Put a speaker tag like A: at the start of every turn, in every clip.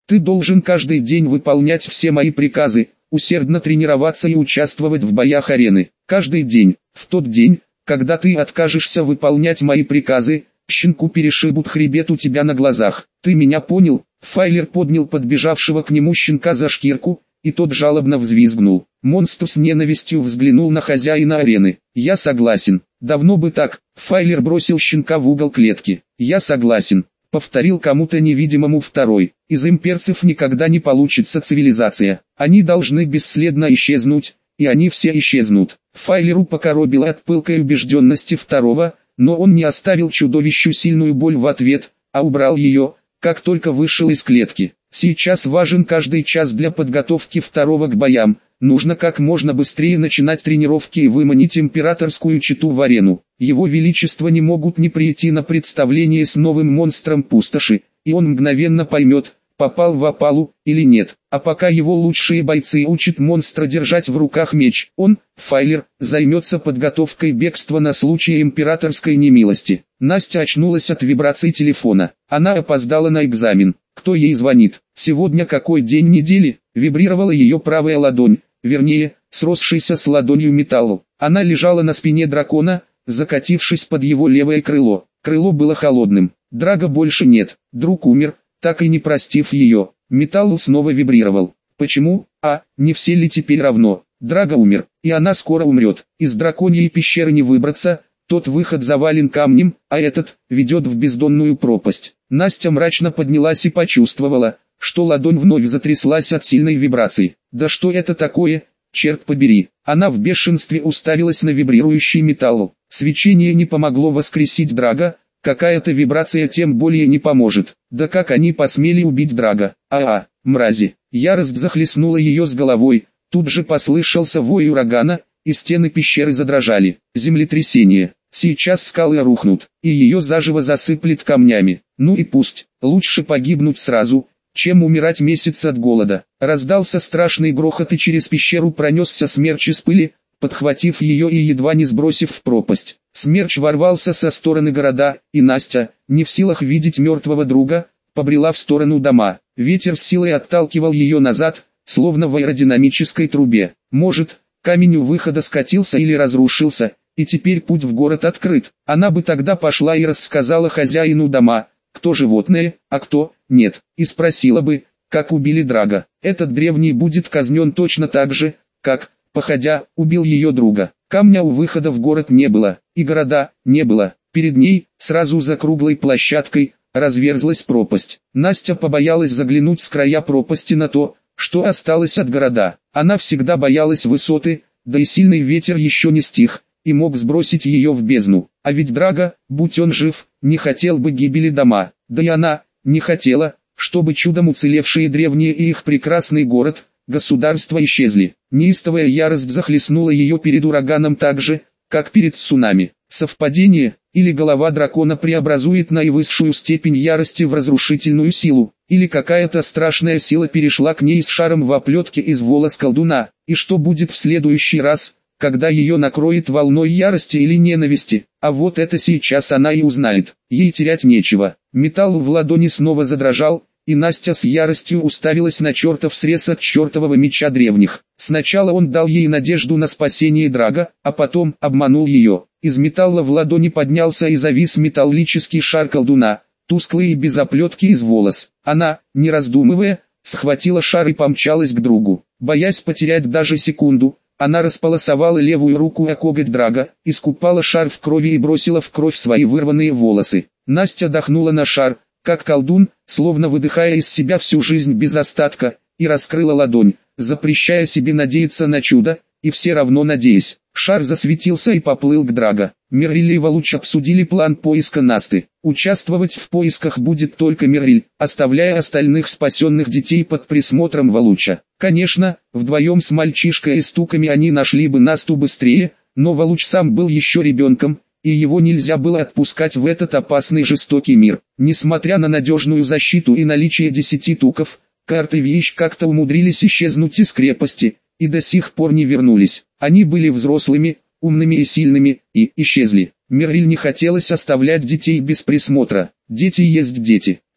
A: Ты должен каждый день выполнять все мои приказы, усердно тренироваться и участвовать в боях арены. Каждый день. В тот день, когда ты откажешься выполнять мои приказы, щенку перешибут хребет у тебя на глазах. Ты меня понял?» Файлер поднял подбежавшего к нему щенка за шкирку, и тот жалобно взвизгнул. Монстр с ненавистью взглянул на хозяина арены. «Я согласен. Давно бы так». Файлер бросил щенка в угол клетки. «Я согласен», — повторил кому-то невидимому второй. «Из имперцев никогда не получится цивилизация. Они должны бесследно исчезнуть, и они все исчезнут». Файлеру покоробило от пылкой убежденности второго, но он не оставил чудовищу сильную боль в ответ, а убрал ее, как только вышел из клетки. Сейчас важен каждый час для подготовки второго к боям. Нужно как можно быстрее начинать тренировки и выманить императорскую чету в арену. Его величество не могут не прийти на представление с новым монстром пустоши, и он мгновенно поймет, попал в опалу или нет. А пока его лучшие бойцы учат монстра держать в руках меч, он, Файлер, займется подготовкой бегства на случай императорской немилости. Настя очнулась от вибраций телефона. Она опоздала на экзамен. Кто ей звонит? Сегодня какой день недели? Вибрировала ее правая ладонь, вернее, сросшийся с ладонью металл. Она лежала на спине дракона, закатившись под его левое крыло. Крыло было холодным. Драга больше нет. Друг умер, так и не простив ее. Металл снова вибрировал. Почему? Не все ли теперь равно? Драга умер, и она скоро умрет. Из драконьей пещеры не выбраться. Тот выход завален камнем, а этот ведет в бездонную пропасть. Настя мрачно поднялась и почувствовала, что ладонь вновь затряслась от сильной вибрации. Да что это такое, черт побери. Она в бешенстве уставилась на вибрирующий металл. Свечение не помогло воскресить Драга, какая-то вибрация тем более не поможет. Да как они посмели убить Драга? Мрази. Ярость захлестнула ее с головой. Тут же послышался вой урагана, и стены пещеры задрожали. Землетрясение. Сейчас скалы рухнут, и ее заживо засыплет камнями. Ну и пусть, лучше погибнуть сразу, чем умирать месяц от голода. Раздался страшный грохот, и через пещеру пронесся смерч из пыли, подхватив ее и едва не сбросив в пропасть. Смерч ворвался со стороны города, и Настя, не в силах видеть мертвого друга, побрела в сторону дома. Ветер с силой отталкивал ее назад, словно в аэродинамической трубе. Может, камень у выхода скатился или разрушился, и теперь путь в город открыт. Она бы тогда пошла и рассказала хозяину дома, кто животное, а кто нет, и спросила бы, как убили Драга. Этот древний будет казнен точно так же, как, походя, убил ее друга. Камня у выхода в город не было, и города не было. Перед ней, сразу за круглой площадкой, разверзлась пропасть. Настя побоялась заглянуть с края пропасти на то, что осталось от города. Она всегда боялась высоты, да и сильный ветер еще не стих, и мог сбросить ее в бездну. А ведь Драга, будь он жив, не хотел бы гибели дома. Да и она не хотела, чтобы чудом уцелевшие древние и их прекрасный город, государства исчезли. Неистовая ярость захлестнула ее перед ураганом так же, как перед цунами. Совпадение, или голова дракона преобразует наивысшую степень ярости в разрушительную силу, или какая-то страшная сила перешла к ней с шаром в оплетке из волос колдуна. И что будет в следующий раз, когда ее накроет волной ярости или ненависти? А вот это сейчас она и узнает. Ей терять нечего. Металл в ладони снова задрожал, и Настя с яростью уставилась на чертов срез от чертового меча древних. Сначала он дал ей надежду на спасение Драга, а потом обманул ее. Из металла в ладони поднялся и завис металлический шар колдуна, тусклый и без оплетки из волос. Она, не раздумывая, схватила шар и помчалась к другу. Боясь потерять даже секунду, она располосовала левую руку о коготь Драга, искупала шар в крови и бросила в кровь свои вырванные волосы. Настя дохнула на шар, как колдун, словно выдыхая из себя всю жизнь без остатка, и раскрыла ладонь, запрещая себе надеяться на чудо, и все равно надеясь. Шар засветился и поплыл к Драга. Мерриль и Валуч обсудили план поиска Насты. Участвовать в поисках будет только Мерриль, оставляя остальных спасенных детей под присмотром Валуча. Конечно, вдвоем с мальчишкой и стуками они нашли бы Насту быстрее, но Валуч сам был еще ребенком, и его нельзя было отпускать в этот опасный жестокий мир. Несмотря на надежную защиту и наличие 10 туков, Карт и Вещь как-то умудрились исчезнуть из крепости, и до сих пор не вернулись. Они были взрослыми, умными и сильными, и исчезли. Мерриль не хотелось оставлять детей без присмотра. Дети есть дети.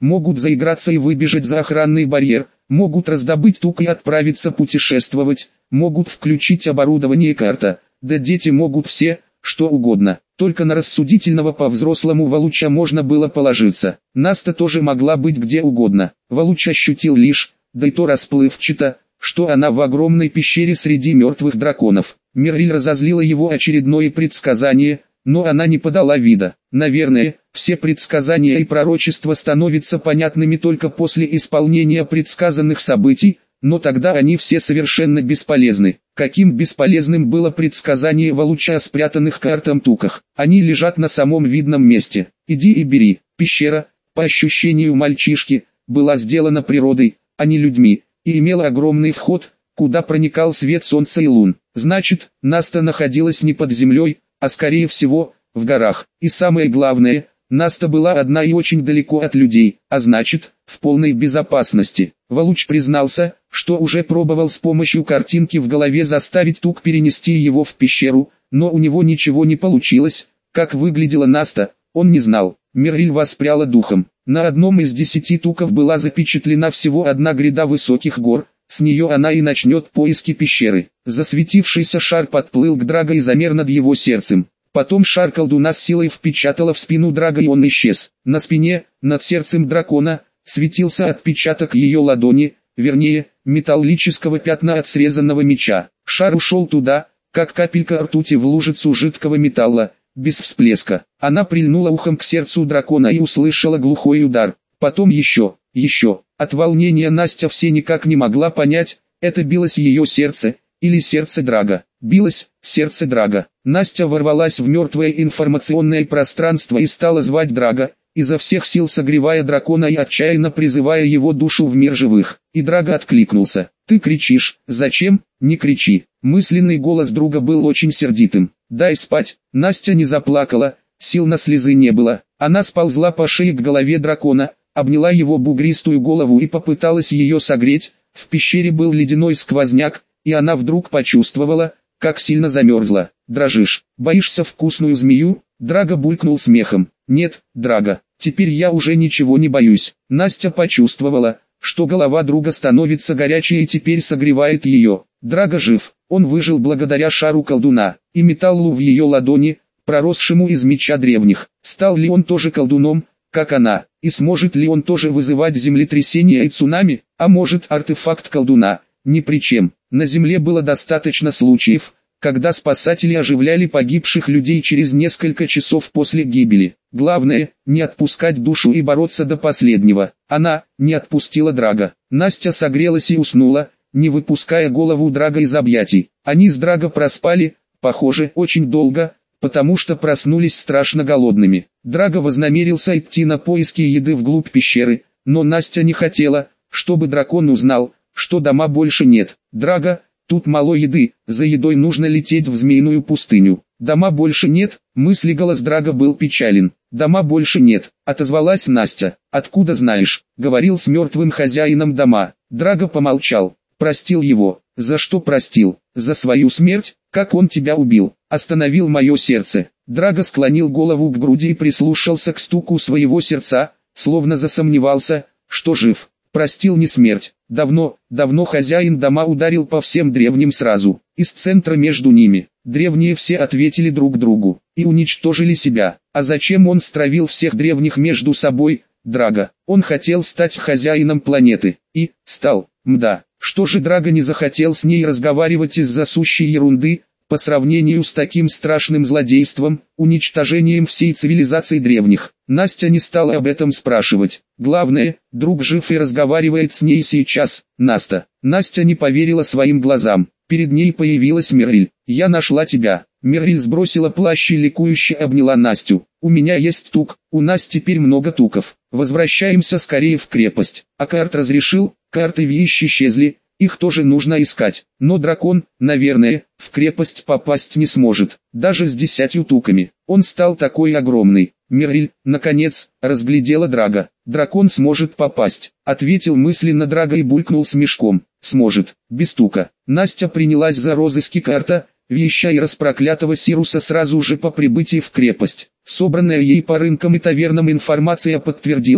A: могут заиграться и выбежать за охранный барьер, могут раздобыть тук и отправиться путешествовать, могут включить оборудование карта, да дети могут все, что угодно. Только на рассудительного по-взрослому Валуча можно было положиться. Наста тоже могла быть где угодно. Валуч ощутил лишь, да и то расплывчато, что она в огромной пещере среди мертвых драконов. Мирриль разозлила его очередное предсказание, но она не подала вида. Наверное, все предсказания и пророчества становятся понятными только после исполнения предсказанных событий, но тогда они все совершенно бесполезны. Каким бесполезным было предсказание Валуча о спрятанных картам туках? Они лежат на самом видном месте. Иди и бери. Пещера, по ощущению мальчишки, была сделана природой, а не людьми, и имела огромный вход, куда проникал свет солнца и лун. Значит, Наста находилась не под землей, а скорее всего, в горах. И самое главное, Наста была одна и очень далеко от людей, а значит, в полной безопасности. Валуч признался, что уже пробовал с помощью картинки в голове заставить тук перенести его в пещеру, но у него ничего не получилось. Как выглядела Наста, он не знал. Мирриль воспряла духом. На одном из 10 туков была запечатлена всего одна гряда высоких гор, с нее она и начнет поиски пещеры. Засветившийся шар подплыл к Драго и замер над его сердцем. Потом шар колдуна с силой впечатала в спину Драго и он исчез. На спине, над сердцем дракона, светился отпечаток ее ладони, вернее, металлического пятна от срезанного меча. Шар ушел туда, как капелька ртути в лужицу жидкого металла, без всплеска. Она прильнула ухом к сердцу дракона и услышала глухой удар. Потом еще. От волнения Настя все никак не могла понять, это билось ее сердце, или сердце Драго. Билось сердце Драго. Настя ворвалась в мертвое информационное пространство и стала звать Драго, изо всех сил согревая дракона и отчаянно призывая его душу в мир живых. И Драго откликнулся. «Ты кричишь, зачем? Не кричи». Мысленный голос друга был очень сердитым. «Дай спать». Настя не заплакала, сил на слезы не было. Она сползла по шее к голове дракона, обняла его бугристую голову и попыталась ее согреть. В пещере был ледяной сквозняк, и она вдруг почувствовала, как сильно замерзла. «Дрожишь, боишься вкусную змею?» Драго булькнул смехом. «Нет, Драго, теперь я уже ничего не боюсь». Настя почувствовала, что голова друга становится горячей и теперь согревает ее. Драго жив, он выжил благодаря шару колдуна, и металлу в ее ладони, проросшему из меча древних. Стал ли он тоже колдуном, как она, и сможет ли он тоже вызывать землетрясения и цунами? А может, артефакт колдуна ни при чем. На земле было достаточно случаев, когда спасатели оживляли погибших людей через несколько часов после гибели. Главное, не отпускать душу и бороться до последнего. Она не отпустила Драго. Настя согрелась и уснула, не выпуская голову Драго из объятий. Они с Драго проспали, похоже, очень долго, потому что проснулись страшно голодными. Драго вознамерился идти на поиски еды вглубь пещеры, но Настя не хотела, чтобы дракон узнал, что дома больше нет. «Драго, тут мало еды, за едой нужно лететь в змеиную пустыню». «Дома больше нет», мысли голос Драго был печален. «Дома больше нет», отозвалась Настя. «Откуда знаешь?» Говорил с мертвым хозяином дома. Драго помолчал. «Простил его». «За что простил?» «За свою смерть, как он тебя убил. Остановил мое сердце». Драго склонил голову к груди и прислушался к стуку своего сердца, словно засомневался, что жив. Простил не смерть. Давно хозяин дома ударил по всем древним сразу. Из центра между ними. Древние все ответили друг другу. И уничтожили себя. А зачем он стравил всех древних между собой, Драго? Он хотел стать хозяином планеты. И стал. Мда. Что же Драго не захотел с ней разговаривать из-за сущей ерунды, по сравнению с таким страшным злодейством, уничтожением всей цивилизации древних? Настя не стала об этом спрашивать. Главное, друг жив и разговаривает с ней сейчас. Настя не поверила своим глазам. Перед ней появилась Мирриль. «Я нашла тебя». Мирриль сбросила плащ и ликующе обняла Настю. «У меня есть тук, у нас теперь много туков. Возвращаемся скорее в крепость». А Карт разрешил, карты вещи исчезли. Их тоже нужно искать, но дракон, наверное, в крепость попасть не сможет, даже с 10 туками. Он стал такой огромный. Мирриль, наконец, разглядела Драго. «Дракон сможет попасть», ответил мысленно Драго и булькнул смешком. «Сможет, без тука». Настя принялась за розыски Карта, веща и распроклятого Сируса сразу же по прибытии в крепость. Собранная ей по рынкам и тавернам информация подтвердила,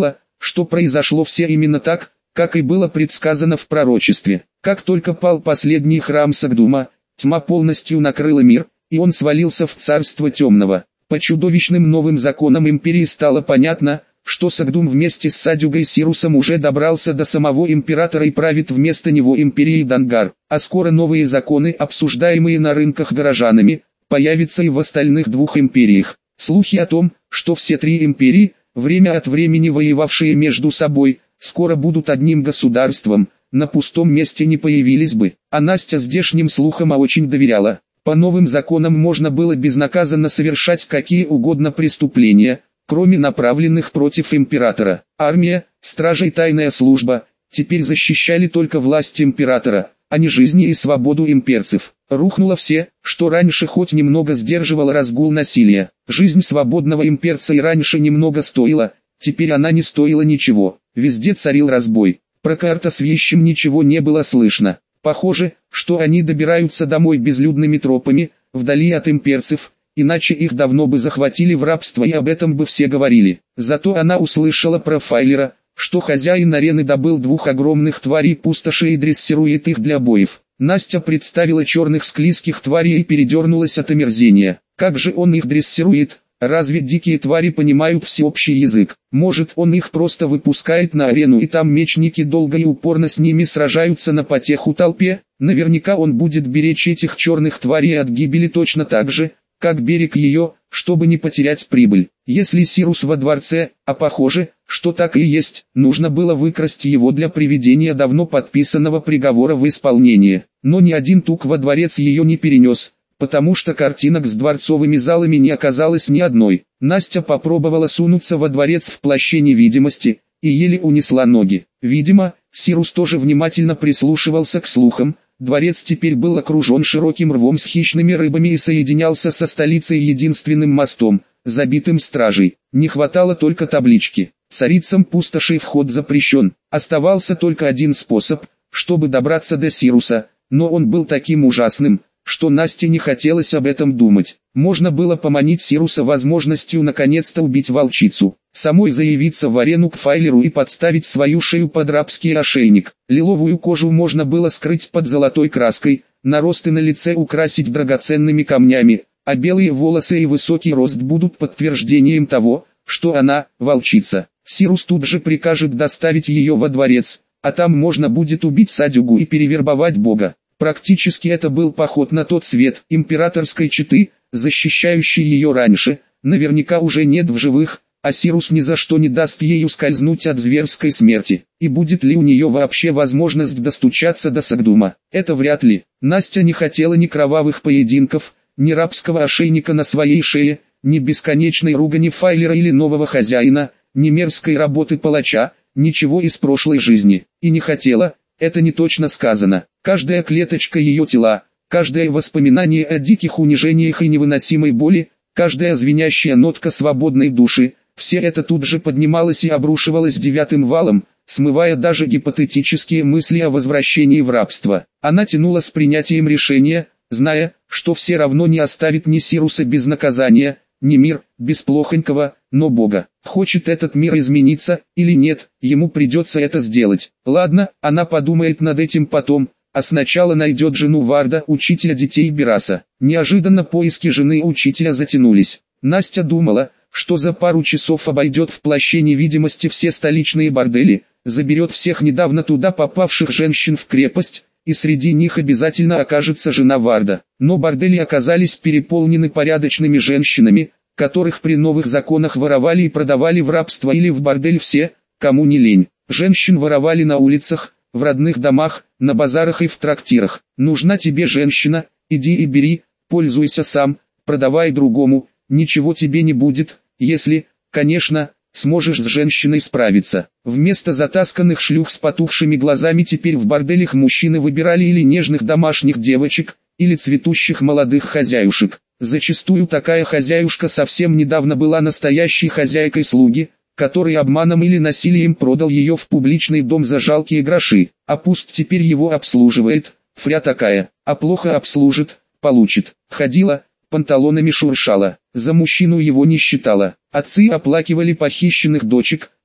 A: что произошло все именно так, как и было предсказано в пророчестве. Как только пал последний храм Сагдума, тьма полностью накрыла мир, и он свалился в царство темного. По чудовищным новым законам империи стало понятно, что Сагдум вместе с Садюгой Сирусом уже добрался до самого императора и правит вместо него империей Дангар. А скоро новые законы, обсуждаемые на рынках горожанами, появятся и в остальных двух империях. Слухи о том, что все три империи, время от времени воевавшие между собой, скоро будут одним государством, на пустом месте не появились бы. А Настя здешним слухам очень доверяла. По новым законам можно было безнаказанно совершать какие угодно преступления, кроме направленных против императора. Армия, стража и тайная служба теперь защищали только власть императора, а не жизни и свободу имперцев. Рухнуло все, что раньше хоть немного сдерживало разгул насилия. Жизнь свободного имперца и раньше немного стоила, теперь она не стоила ничего. Везде царил разбой. Про Карта с Вещим ничего не было слышно. Похоже, что они добираются домой безлюдными тропами, вдали от имперцев, иначе их давно бы захватили в рабство и об этом бы все говорили. Зато она услышала про Файлера, что хозяин арены добыл двух огромных тварей пустоши и дрессирует их для боев. Настя представила черных склизких тварей и передернулась от омерзения. Как же он их дрессирует? Разве дикие твари понимают всеобщий язык? Может, он их просто выпускает на арену и там мечники долго и упорно с ними сражаются на потеху толпе? Наверняка он будет беречь этих черных тварей от гибели точно так же, как берег ее, чтобы не потерять прибыль. Если Сирус во дворце, а похоже, что так и есть, нужно было выкрасть его для приведения давно подписанного приговора в исполнение. Но ни один тук во дворец ее не перенес, потому что картинок с дворцовыми залами не оказалось ни одной. Настя попробовала сунуться во дворец в плаще невидимости, и еле унесла ноги. Видимо, Сирус тоже внимательно прислушивался к слухам. Дворец теперь был окружен широким рвом с хищными рыбами и соединялся со столицей единственным мостом, забитым стражей. Не хватало только таблички: царицам пустоши вход запрещен. Оставался только один способ, чтобы добраться до Сируса, но он был таким ужасным, что Насте не хотелось об этом думать. Можно было поманить Сируса возможностью наконец-то убить волчицу, самой заявиться в арену к Файлеру и подставить свою шею под рабский ошейник. Лиловую кожу можно было скрыть под золотой краской, наросты на лице украсить драгоценными камнями, а белые волосы и высокий рост будут подтверждением того, что она – волчица. Сирус тут же прикажет доставить ее во дворец, а там можно будет убить Садюгу и перевербовать бога. Практически это был поход на тот свет. Императорской четы, защищающей ее раньше, наверняка уже нет в живых, а Сирус ни за что не даст ей ускользнуть от зверской смерти. И будет ли у нее вообще возможность достучаться до Сагдума? Это вряд ли. Настя не хотела ни кровавых поединков, ни рабского ошейника на своей шее, ни бесконечной ругани Файлера или нового хозяина, ни мерзкой работы палача, ничего из прошлой жизни. И не хотела. Это не точно сказано. Каждая клеточка ее тела, каждое воспоминание о диких унижениях и невыносимой боли, каждая звенящая нотка свободной души, все это тут же поднималось и обрушивалось девятым валом, смывая даже гипотетические мысли о возвращении в рабство. Она тянула с принятием решения, зная, что все равно не оставит ни Сируса без наказания, ни мир, без плохонького, но Бога. Хочет этот мир измениться, или нет, ему придется это сделать. Ладно, она подумает над этим потом, а сначала найдет жену Варда, учителя детей Бераса. Неожиданно поиски жены учителя затянулись. Настя думала, что за пару часов обойдет в плаще невидимости все столичные бордели, заберет всех недавно туда попавших женщин в крепость, и среди них обязательно окажется жена Варда. Но бордели оказались переполнены порядочными женщинами, которых при новых законах воровали и продавали в рабство или в бордель все, кому не лень. Женщин воровали на улицах, в родных домах, на базарах и в трактирах. Нужна тебе женщина, иди и бери, пользуйся сам, продавай другому, ничего тебе не будет, если, конечно, сможешь с женщиной справиться. Вместо затасканных шлюх с потухшими глазами теперь в борделях мужчины выбирали или нежных домашних девочек, или цветущих молодых хозяюшек. Зачастую такая хозяюшка совсем недавно была настоящей хозяйкой слуги, который обманом или насилием продал ее в публичный дом за жалкие гроши, а пусть теперь его обслуживает, фря такая, а плохо обслужит, получит. Ходила, панталонами шуршала, за мужчину его не считала. Отцы оплакивали похищенных дочек,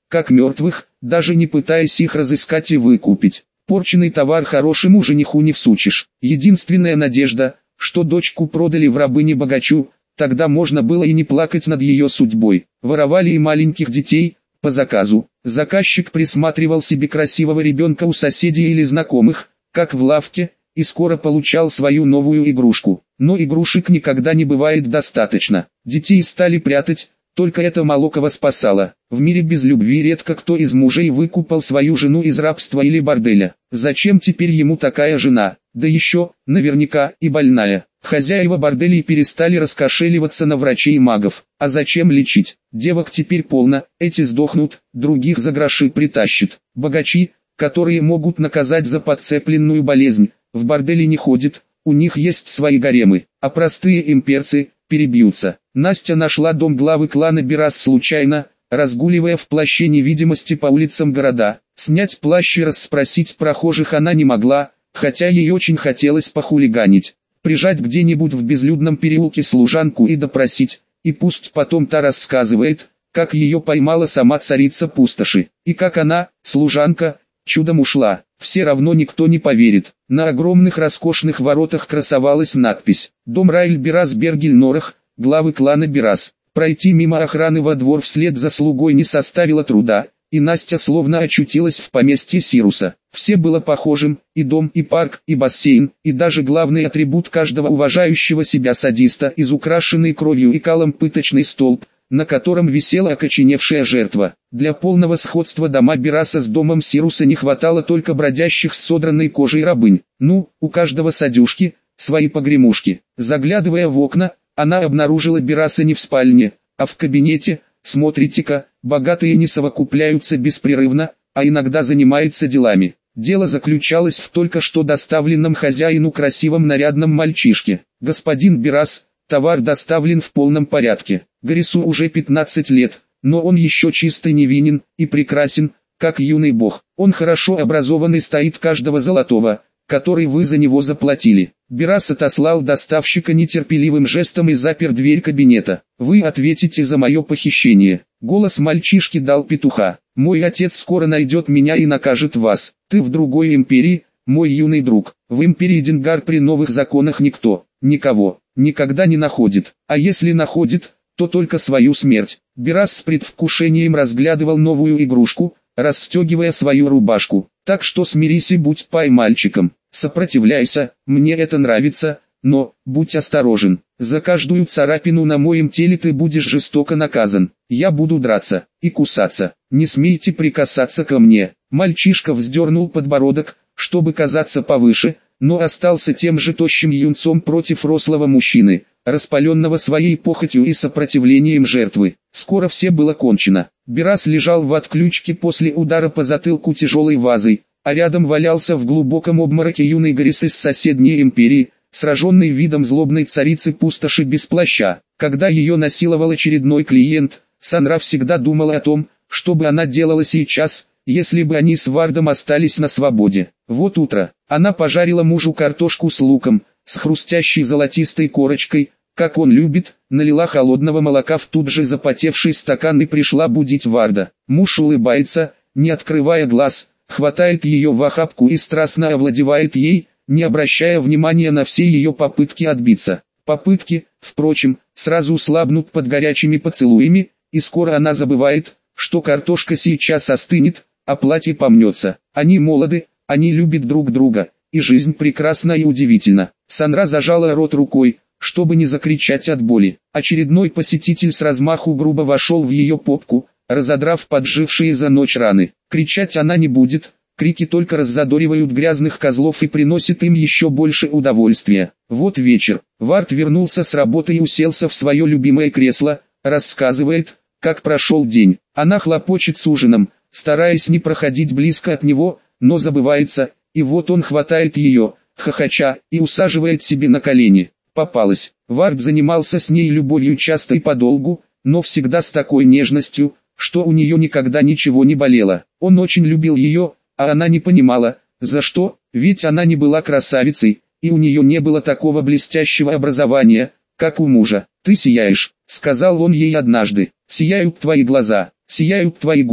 A: как мертвых, даже не пытаясь их разыскать и выкупить. Порченный товар хорошему жениху не всучишь. Единственная надежда, что дочку продали в рабыни богачу, тогда можно было и не плакать над ее судьбой. Воровали и маленьких детей, по заказу. Заказчик присматривал себе красивого ребенка у соседей или знакомых, как в лавке, и скоро получал свою новую игрушку. Но игрушек никогда не бывает достаточно. Детей стали прятать, только это мало кого спасало. В мире без любви редко кто из мужей выкупал свою жену из рабства или борделя. Зачем теперь ему такая жена? Да еще, наверняка, и больная. Хозяева борделей перестали раскошеливаться на врачей и магов. А зачем лечить? Девок теперь полно, эти сдохнут, других за гроши притащат. Богачи, которые могут наказать за подцепленную болезнь, в бордели не ходят, у них есть свои гаремы, а простые имперцы перебьются. Настя нашла дом главы клана Берас случайно, разгуливая в плаще невидимости по улицам города. Снять плащ и расспросить прохожих она не могла, хотя ей очень хотелось похулиганить. Прижать где-нибудь в безлюдном переулке служанку и допросить, и пусть потом та рассказывает, как ее поймала сама царица пустоши, и как она, служанка, чудом ушла. Все равно никто не поверит. На огромных роскошных воротах красовалась надпись «Дом Райль Берас Бергель-Норах, главы клана Берас». Пройти мимо охраны во двор вслед за слугой не составило труда, и Настя словно очутилась в поместье Сируса. Все было похожим, и дом, и парк, и бассейн, и даже главный атрибут каждого уважающего себя садиста, изукрашенный кровью и калом пыточный столб, на котором висела окоченевшая жертва. Для полного сходства дома Бераса с домом Сируса не хватало только бродящих с содранной кожей рабынь. У каждого садюшки свои погремушки. Заглядывая в окна, она обнаружила Бераса не в спальне, а в кабинете. Смотрите-ка, богатые не совокупляются беспрерывно, а иногда занимаются делами. Дело заключалось в только что доставленном хозяину красивом нарядном мальчишке. Господин Берас, товар доставлен в полном порядке. Гарису уже 15 лет, но он еще чисто невинен и прекрасен, как юный бог. Он хорошо образован и стоит каждого золотого, который вы за него заплатили. Берас отослал доставщика нетерпеливым жестом и запер дверь кабинета. Вы ответите за мое похищение. Голос мальчишки дал петуха. Мой отец скоро найдет меня и накажет вас. Ты в другой империи, мой юный друг. В империи Денгар при новых законах никто, никого, никогда не находит. А если находит, то только свою смерть. Берас с предвкушением разглядывал новую игрушку, расстегивая свою рубашку. Так что смирись и будь пай-мальчиком. Сопротивляйся, мне это нравится, но, будь осторожен. За каждую царапину на моем теле ты будешь жестоко наказан. Я буду драться и кусаться. Не смейте прикасаться ко мне. Мальчишка вздернул подбородок, чтобы казаться повыше, но остался тем же тощим юнцом против рослого мужчины, распаленного своей похотью и сопротивлением жертвы. Скоро все было кончено. Берас лежал в отключке после удара по затылку тяжелой вазой, а рядом валялся в глубоком обмороке юный Гарис из соседней империи, сраженный видом злобной царицы пустоши без плаща. Когда ее насиловал очередной клиент, Санра всегда думала о том, что бы она делала сейчас, если бы они с Вардом остались на свободе. Вот утро. Она пожарила мужу картошку с луком, с хрустящей золотистой корочкой, как он любит, налила холодного молока в тут же запотевший стакан и пришла будить Варда. Муж улыбается, не открывая глаз, хватает ее в охапку и страстно овладевает ей, не обращая внимания на все ее попытки отбиться. Попытки, впрочем, сразу слабнут под горячими поцелуями, и скоро она забывает, что картошка сейчас остынет, а платье помнется. Они молоды, они любят друг друга, и жизнь прекрасна и удивительна. Санра зажала рот рукой, чтобы не закричать от боли. Очередной посетитель с размаху грубо вошел в ее попку, разодрав поджившие за ночь раны. Кричать она не будет, крики только раззадоривают грязных козлов и приносят им еще больше удовольствия. Вот вечер. Вард вернулся с работы и уселся в свое любимое кресло, рассказывает, как прошел день. Она хлопочет с ужином, стараясь не проходить близко от него, но забывается, и вот он хватает ее, хохоча, и усаживает себе на колени. Попалась. Вард занимался с ней любовью часто и подолгу, но всегда с такой нежностью, что у нее никогда ничего не болело. Он очень любил ее, а она не понимала, за что, ведь она не была красавицей, и у нее не было такого блестящего образования, как у мужа. «Ты сияешь», — сказал он ей однажды, — «сияют твои глаза, сияют твои губы».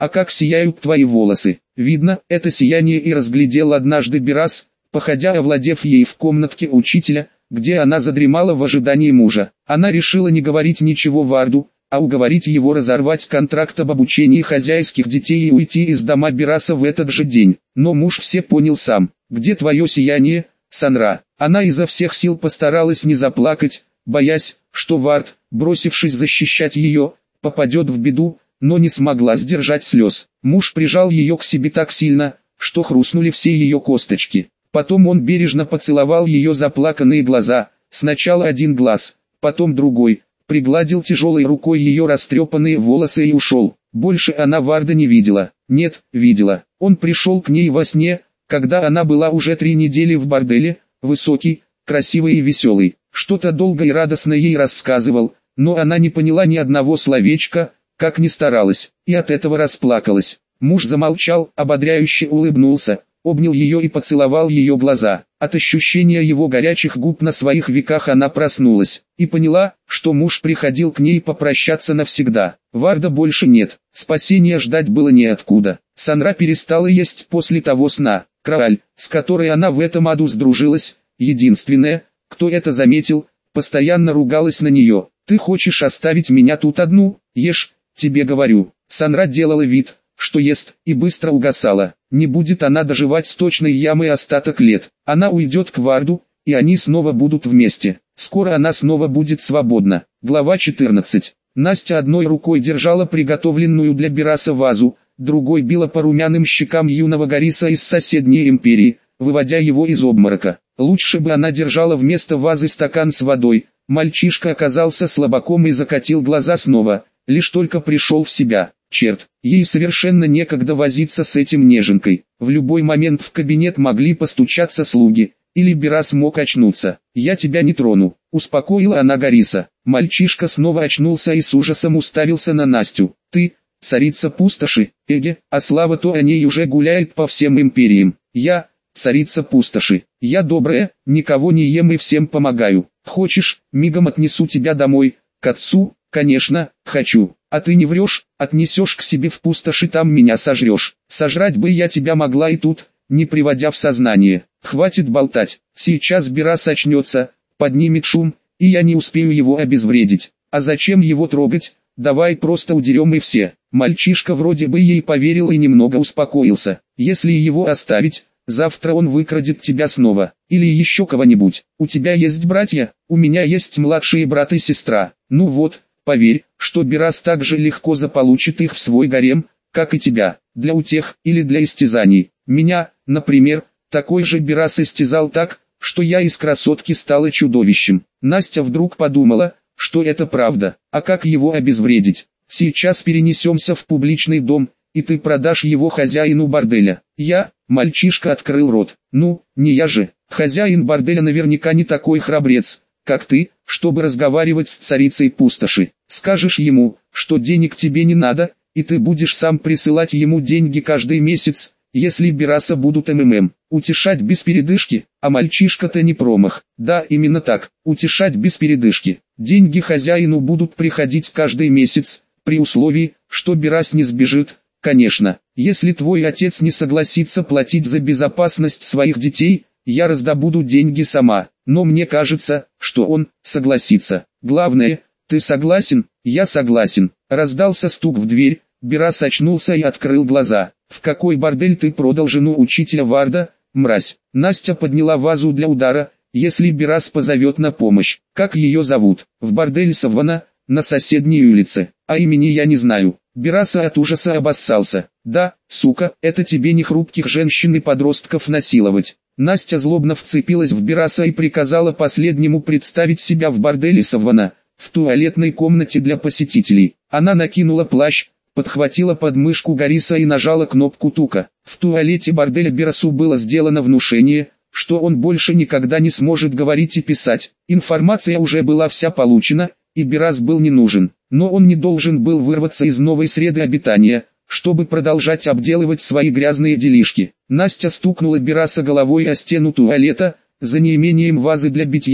A: а как сияют твои волосы. Видно, это сияние и разглядел однажды Берас, походя овладев ей в комнатке учителя, где она задремала в ожидании мужа. Она решила не говорить ничего Варду, а уговорить его разорвать контракт об обучении хозяйских детей и уйти из дома Бераса в этот же день. Но муж все понял сам. «Где твое сияние, Санра?» Она изо всех сил постаралась не заплакать, боясь, что Вард, бросившись защищать ее, попадет в беду, но не смогла сдержать слез. Муж прижал ее к себе так сильно, что хрустнули все ее косточки. Потом он бережно поцеловал ее заплаканные глаза, сначала один глаз, потом другой, пригладил тяжелой рукой ее растрепанные волосы и ушел. Больше она Варда не видела. Нет, видела. Он пришел к ней во сне, когда она была уже 3 недели в борделе, высокий, красивый и веселый. Что-то долго и радостно ей рассказывал, но она не поняла ни одного словечка, как ни старалась, и от этого расплакалась. Муж замолчал, ободряюще улыбнулся, обнял ее и поцеловал ее глаза. От ощущения его горячих губ на своих веках она проснулась, и поняла, что муж приходил к ней попрощаться навсегда. Варда больше нет, спасения ждать было неоткуда. Санра перестала есть после того сна. Крааль, с которой она в этом аду сдружилась, единственная, кто это заметил, постоянно ругалась на нее. «Ты хочешь оставить меня тут одну? Ешь, тебе говорю». Санра делала вид, что ест, и быстро угасала. Не будет она доживать с точной ямой остаток лет. Она уйдет к Варду, и они снова будут вместе. Скоро она снова будет свободна. Глава 14. Настя одной рукой держала приготовленную для Бераса вазу, другой била по румяным щекам юного Гариса из соседней империи, выводя его из обморока. Лучше бы она держала вместо вазы стакан с водой. Мальчишка оказался слабаком и закатил глаза снова, лишь только пришел в себя. Черт, ей совершенно некогда возиться с этим неженкой. В любой момент в кабинет могли постучаться слуги, или Берас мог очнуться. «Я тебя не трону», — успокоила она Гариса. Мальчишка снова очнулся и с ужасом уставился на Настю. «Ты, царица пустоши, Эге, а слава-то о ней уже гуляет по всем империям. Я, царица пустоши, я добрая, никого не ем и всем помогаю. Хочешь, мигом отнесу тебя домой, к отцу?» «Конечно, хочу. А ты не врешь, отнесешь к себе в пустоши, там меня сожрешь. Сожрать бы я тебя могла и тут, не приводя в сознание. Хватит болтать, сейчас Берас очнется, поднимет шум, и я не успею его обезвредить. А зачем его трогать? Давай просто удерем и все». Мальчишка вроде бы ей поверил и немного успокоился. «Если его оставить, завтра он выкрадет тебя снова, или еще кого-нибудь. У тебя есть братья? У меня есть младшие брат и сестра. Ну вот, поверь, что Берас так же легко заполучит их в свой гарем, как и тебя, для утех или для истязаний. Меня, например, такой же Берас истязал так, что я из красотки стала чудовищем». Настя вдруг подумала, что это правда. А как его обезвредить? «Сейчас перенесемся в публичный дом, и ты продашь его хозяину борделя». «Я?» — мальчишка открыл рот. «Ну, не я же. Хозяин борделя наверняка не такой храбрец, как ты, чтобы разговаривать с царицей пустоши. Скажешь ему, что денег тебе не надо, и ты будешь сам присылать ему деньги каждый месяц, если Бераса будут утешать без передышки». А мальчишка-то не промах. Да, именно так, утешать без передышки. Деньги хозяину будут приходить каждый месяц, при условии, что Берас не сбежит, конечно. Если твой отец не согласится платить за безопасность своих детей, я раздобуду деньги сама. Но мне кажется, что он согласится. Главное, ты согласен? Я согласен. Раздался стук в дверь, Берас очнулся и открыл глаза. «В какой бордель ты продал жену учителя Варда, мразь?» Настя подняла вазу для удара. «Если Берас позовет на помощь, как ее зовут?» «В бордель Саввана, на соседней улице, а имени я не знаю». Бераса от ужаса обоссался. «Да, сука, это тебе не хрупких женщин и подростков насиловать». Настя злобно вцепилась в Бераса и приказала последнему представить себя в борделе Саввана, в туалетной комнате для посетителей. Она накинула плащ, подхватила подмышку Гариса и нажала кнопку тука. В туалете борделя Берасу было сделано внушение, что он больше никогда не сможет говорить и писать. Информация уже была вся получена, и Берас был не нужен. Но он не должен был вырваться из новой среды обитания, чтобы продолжать обделывать свои грязные делишки. Настя стукнула Бераса головой о стену туалета, за неимением вазы для битья,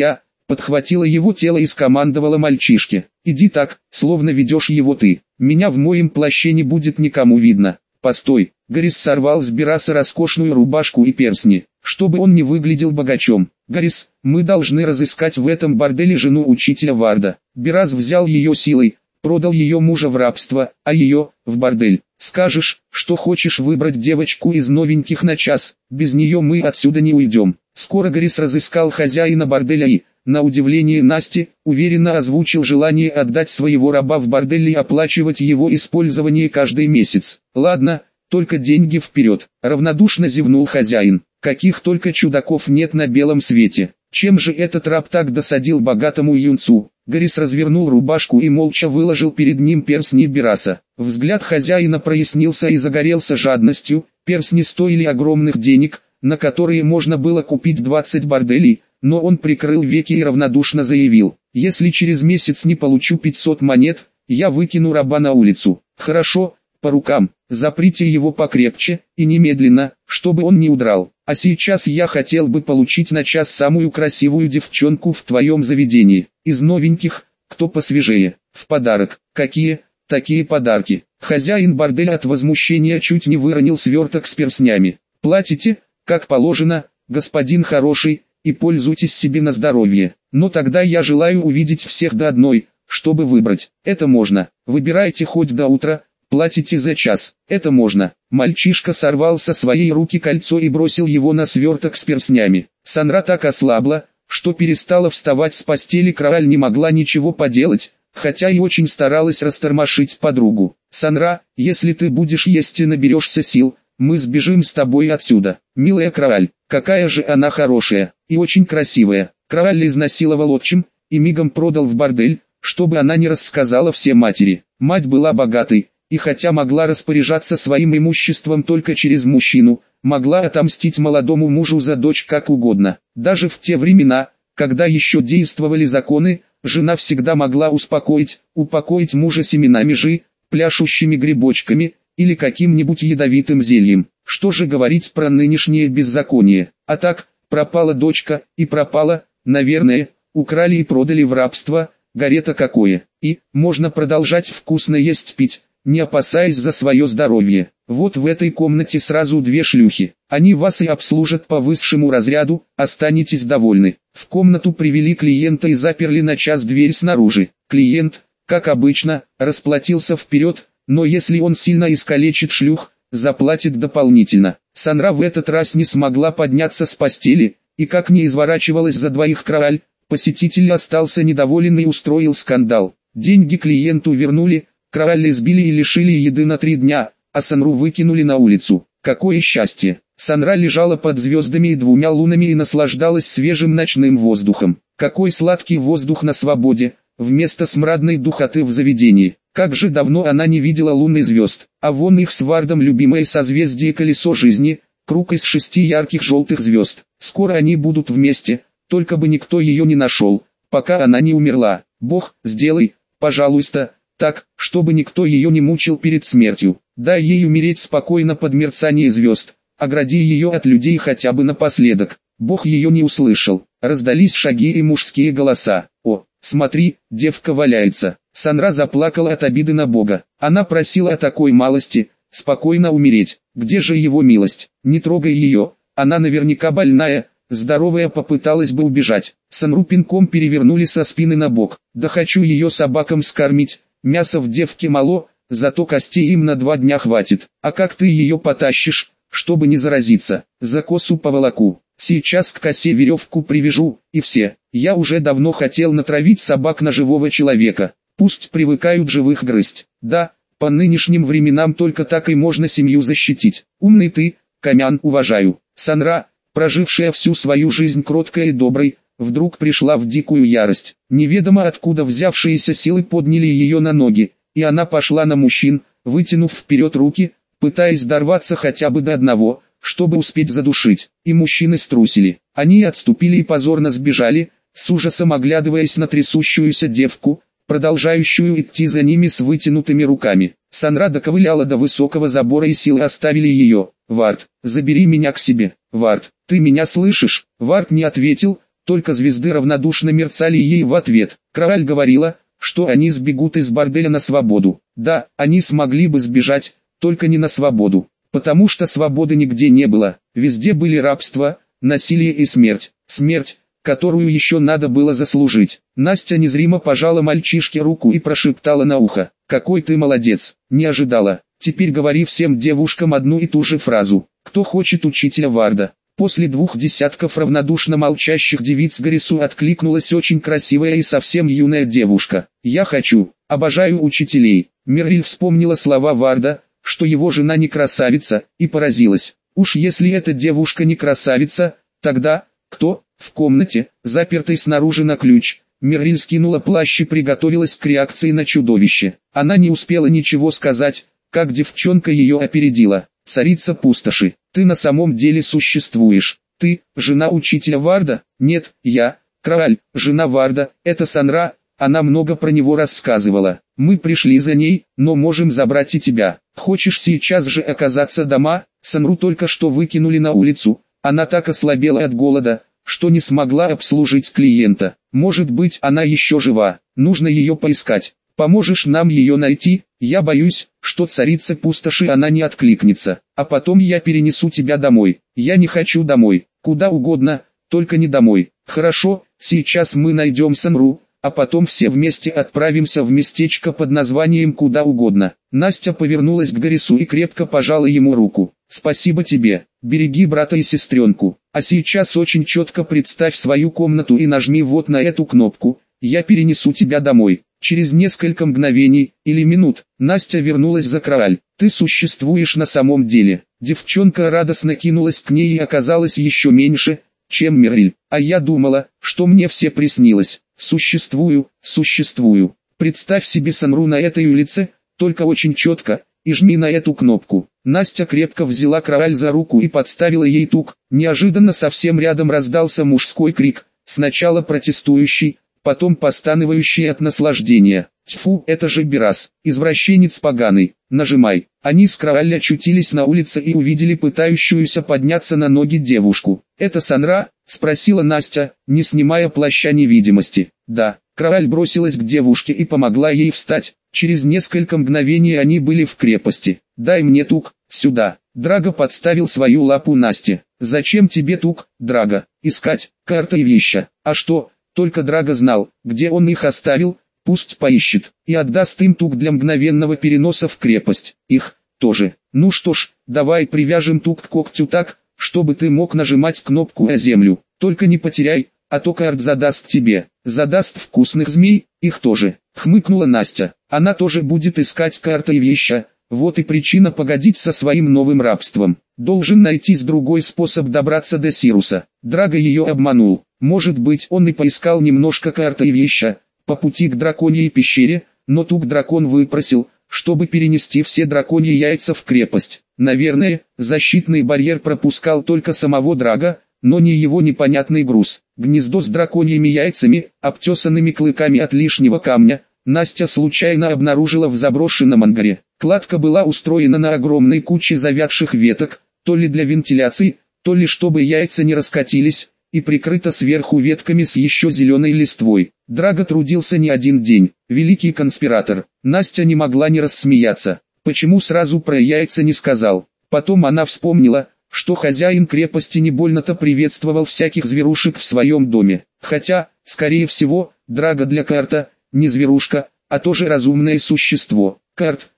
A: подхватила его тело и скомандовала мальчишке: «Иди так, словно ведешь его ты. Меня в моем плаще не будет никому видно». «Постой!» Гаррис сорвал с Бераса роскошную рубашку и перстни, чтобы он не выглядел богачом. «Гаррис, мы должны разыскать в этом борделе жену учителя Варда». Берас взял ее силой, продал ее мужа в рабство, а ее – в бордель. «Скажешь, что хочешь выбрать девочку из новеньких на час, без нее мы отсюда не уйдем». Скоро Гаррис разыскал хозяина борделя и, на удивление Насти, уверенно озвучил желание отдать своего раба в бордель и оплачивать его использование каждый месяц. «Ладно, только деньги вперед», — равнодушно зевнул хозяин. «Каких только чудаков нет на белом свете. Чем же этот раб так досадил богатому юнцу?» Гаррис развернул рубашку и молча выложил перед ним перстни Бераса. Взгляд хозяина прояснился и загорелся жадностью. Перстни стоили огромных денег, на которые можно было купить 20 борделей, но он прикрыл веки и равнодушно заявил: «Если через месяц не получу 500 монет, я выкину раба на улицу». «Хорошо, по рукам, заприте его покрепче, и немедленно, чтобы он не удрал. А сейчас я хотел бы получить на час самую красивую девчонку в твоем заведении, из новеньких, кто посвежее, в подарок». «Какие, такие подарки?» Хозяин борделя от возмущения чуть не выронил сверток с перстнями. «Платите, как положено, господин хороший, и пользуйтесь себе на здоровье. Но тогда я желаю увидеть всех до одной, чтобы выбрать. Это можно. Выбирайте хоть до утра, платите за час. Это можно». Мальчишка сорвал со своей руки кольцо и бросил его на сверток с перстнями. Санра так ослабла, что перестала вставать с постели. Крааль не могла ничего поделать, хотя и очень старалась растормошить подругу. «Санра, если ты будешь есть и наберешься сил, мы сбежим с тобой отсюда». «Милая Крааль, какая же она хорошая, и очень красивая». Крааль изнасиловал отчим, и мигом продал в бордель, чтобы она не рассказала всей матери. Мать была богатой, и хотя могла распоряжаться своим имуществом только через мужчину, могла отомстить молодому мужу за дочь как угодно. Даже в те времена, когда еще действовали законы, жена всегда могла упокоить мужа семенами жи, пляшущими грибочками, или каким-нибудь ядовитым зельем. Что же говорить про нынешнее беззаконие? А так, пропала дочка, и пропала, наверное, украли и продали в рабство, горе-то какое. И, можно продолжать вкусно есть пить, не опасаясь за свое здоровье. Вот в этой комнате сразу 2 шлюхи. Они вас и обслужат по высшему разряду, останетесь довольны. В комнату привели клиента и заперли на час дверь снаружи. Клиент, как обычно, расплатился вперед, но если он сильно искалечит шлюх, заплатит дополнительно. Санра в этот раз не смогла подняться с постели, и как не изворачивалась за двоих Крааль, посетитель остался недоволен и устроил скандал. Деньги клиенту вернули, Крааль избили и лишили еды на 3 дня, а Санру выкинули на улицу. Какое счастье! Санра лежала под звездами и 2 лунами и наслаждалась свежим ночным воздухом. Какой сладкий воздух на свободе, вместо смрадной духоты в заведении. Как же давно она не видела лун и звезд, а вон их с Вардом любимое созвездие Колесо Жизни, круг из 6 ярких желтых звезд. Скоро они будут вместе, только бы никто ее не нашел, пока она не умерла. Бог, сделай, пожалуйста, так, чтобы никто ее не мучил перед смертью. Дай ей умереть спокойно под мерцание звезд, огради ее от людей хотя бы напоследок. Бог ее не услышал. Раздались шаги и мужские голоса. «О, смотри, девка валяется». Санра заплакала от обиды на Бога. Она просила о такой малости, спокойно умереть. Где же его милость? Не трогай ее, она наверняка больная, здоровая попыталась бы убежать. Санру пинком перевернули со спины на бок. Да хочу ее собакам скормить, мяса в девке мало, зато костей им на 2 дня хватит. А как ты ее потащишь, чтобы не заразиться? За косу поволоку. Сейчас к косе веревку привяжу, и все. Я уже давно хотел натравить собак на живого человека. Пусть привыкают живых грызть. Да, по нынешним временам только так и можно семью защитить. Умный ты, Камян, уважаю. Санра, прожившая всю свою жизнь кроткой и доброй, вдруг пришла в дикую ярость. Неведомо откуда взявшиеся силы подняли ее на ноги, и она пошла на мужчин, вытянув вперед руки, пытаясь дорваться хотя бы до одного, чтобы успеть задушить. И мужчины струсили. Они отступили и позорно сбежали, с ужасом оглядываясь на трясущуюся девку, продолжающую идти за ними с вытянутыми руками. Санра доковыляла до высокого забора и силы оставили ее. «Вард, забери меня к себе. Вард, ты меня слышишь?» Вард не ответил, только звезды равнодушно мерцали ей в ответ. Крааль говорила, что они сбегут из борделя на свободу. Да, они смогли бы сбежать, только не на свободу, потому что свободы нигде не было, везде были рабство, насилие и смерть. Смерть, которую еще надо было заслужить. Настя незримо пожала мальчишке руку и прошептала на ухо: «Какой ты молодец, не ожидала. Теперь говори всем девушкам одну и ту же фразу. Кто хочет учителя Варда?» После 2 десятков равнодушно молчащих девиц Гаррису откликнулась очень красивая и совсем юная девушка. «Я хочу, обожаю учителей». Мерлин вспомнила слова Варда, что его жена не красавица, и поразилась. Уж если эта девушка не красавица, тогда кто? В комнате, запертой снаружи на ключ, Мерлин скинула плащ и приготовилась к реакции на чудовище. Она не успела ничего сказать, как девчонка ее опередила. «Царица пустоши, ты на самом деле существуешь. Ты, жена учителя Варда?» «Нет, я, Крааль, жена Варда, это Санра, она много про него рассказывала. Мы пришли за ней, но можем забрать и тебя. Хочешь сейчас же оказаться дома?» Санру только что выкинули на улицу, она так ослабела от голода, что не смогла обслужить клиента. Может быть, она еще жива, нужно ее поискать. Поможешь нам ее найти? Я боюсь, что царица пустоши она не откликнется, а потом я перенесу тебя домой. Я не хочу домой, куда угодно, только не домой. Хорошо, сейчас мы найдем Санру, а потом все вместе отправимся в местечко под названием куда угодно. Настя повернулась к Гаррису и крепко пожала ему руку. «Спасибо тебе, береги брата и сестренку, а сейчас очень четко представь свою комнату и нажми вот на эту кнопку, я перенесу тебя домой». Через несколько мгновений, или минут, Настя вернулась за Крааль. «Ты существуешь на самом деле». Девчонка радостно кинулась к ней и оказалась еще меньше, чем Мерлин. «А я думала, что мне все приснилось. Существую, существую. Представь себе Санру на этой улице, только очень четко, и жми на эту кнопку». Настя крепко взяла Крааль за руку и подставила ей тук. Неожиданно совсем рядом раздался мужской крик, сначала протестующий, потом постанывающий от наслаждения. «Тьфу, это же Берас, извращенец поганый, нажимай». Они с Крааль очутились на улице и увидели пытающуюся подняться на ноги девушку. «Это Санра?» – спросила Настя, не снимая плаща невидимости. «Да». Крааль бросилась к девушке и помогла ей встать. Через несколько мгновений они были в крепости. «Дай мне тук, сюда». Драго подставил свою лапу Насте. «Зачем тебе тук, Драго? Искать, карта и вещи. А что?» Только Драго знал, где он их оставил, пусть поищет, и отдаст им тук для мгновенного переноса в крепость. Их, тоже. Ну что ж, давай привяжем тук к когтю так, чтобы ты мог нажимать кнопку о землю. Только не потеряй, а то карт задаст тебе. Задаст вкусных змей, их тоже. Хмыкнула Настя. Она тоже будет искать карты и вещи. Вот и причина погодить со своим новым рабством. Должен найтись другой способ добраться до Сируса. Драго ее обманул. Может быть, он и поискал немножко карты и вещи по пути к драконьей пещере, но тук дракон выпросил, чтобы перенести все драконьи яйца в крепость. Наверное, защитный барьер пропускал только самого Драго, но не его непонятный груз. Гнездо с драконьими яйцами, обтесанными клыками от лишнего камня, Настя случайно обнаружила в заброшенном ангаре. Кладка была устроена на огромной куче завядших веток, то ли для вентиляции, то ли чтобы яйца не раскатились, и прикрыта сверху ветками с еще зеленой листвой. Драго трудился не один день, великий конспиратор. Настя не могла не рассмеяться. Почему сразу про яйца не сказал? Потом она вспомнила, что хозяин крепости не больно-то приветствовал всяких зверушек в своем доме. Хотя, скорее всего, Драго для Карта не зверушка, а тоже разумное существо. Карт.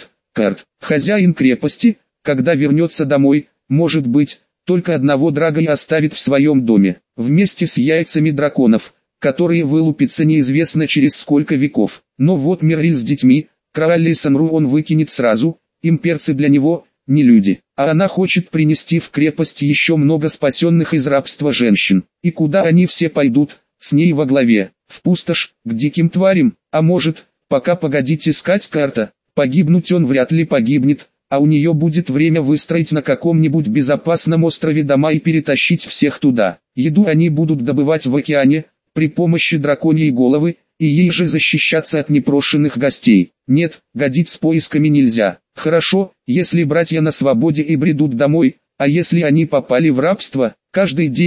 A: Хозяин крепости, когда вернется домой, может быть, только одного Драго и оставит в своем доме, вместе с яйцами драконов, которые вылупятся неизвестно через сколько веков. Но вот Мерлин с детьми, Крааль и Санру он выкинет сразу, имперцы для него не люди, а она хочет принести в крепость еще много спасенных из рабства женщин. И куда они все пойдут, с ней во главе? В пустошь, к диким тварям, а может, пока погодить искать Карта, погибнуть он вряд ли погибнет, а у нее будет время выстроить на каком-нибудь безопасном острове дома и перетащить всех туда. Еду они будут добывать в океане, при помощи драконьей головы, и ей же защищаться от непрошенных гостей. Нет, годить с поисками нельзя. Хорошо, если братья на свободе и бредут домой, а если они попали в рабство, каждый день,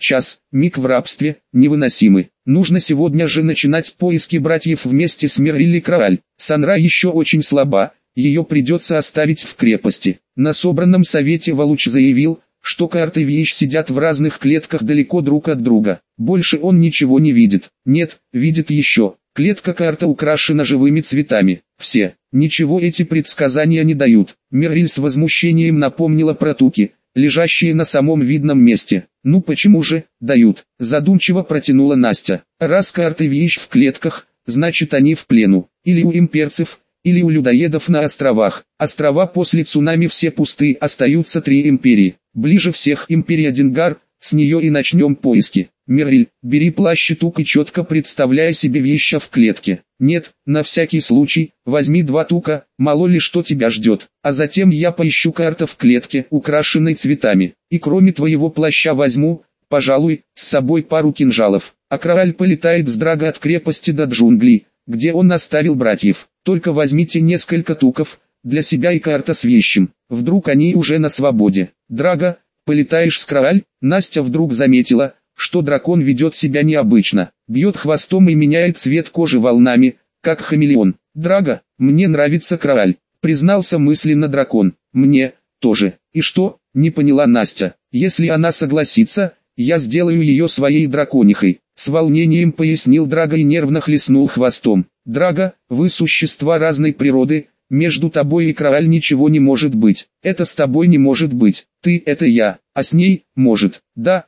A: час, миг в рабстве, невыносимы. Нужно сегодня же начинать поиски братьев вместе с Мерриль и Крааль. Санра еще очень слаба, ее придется оставить в крепости. На собранном совете Валуч заявил, что Каарт и Виищ сидят в разных клетках далеко друг от друга. Больше он ничего не видит. Нет, видит еще. Клетка Каарта украшена живыми цветами. Все. Ничего эти предсказания не дают. Мерриль с возмущением напомнила про туки, лежащие на самом видном месте. «Ну почему же, дают?» Задумчиво протянула Настя. «Раз Каарт и Виищ в клетках, значит они в плену. Или у имперцев, или у людоедов на островах. Острова после цунами все пусты, остаются 3 империи. Ближе всех империя Дингар, с нее и начнем поиски. Мерриль, бери плащ и тук и четко представляя себе Виища в клетке. Нет, на всякий случай, возьми 2 тука, мало ли что тебя ждет. А затем я поищу Каарта в клетке, украшенной цветами. И кроме твоего плаща возьму, пожалуй, с собой пару кинжалов. А Крааль полетает с Драга от крепости до джунглей, где он оставил братьев. Только возьмите несколько туков, для себя и Каарта с Виищем. Вдруг они уже на свободе. Драга, полетаешь с Крааль?» Настя вдруг заметила, что дракон ведет себя необычно. Бьет хвостом и меняет цвет кожи волнами, как хамелеон. «Драга, мне нравится Крааль», признался мысленно дракон. «Мне тоже». «И что?» — не поняла Настя. «Если она согласится, я сделаю ее своей драконихой», с волнением пояснил Драга и нервно хлестнул хвостом. «Драга, вы существа разной природы, между тобой и Крааль ничего не может быть. Это с тобой не может быть. Ты — это я, а с ней — может. Да,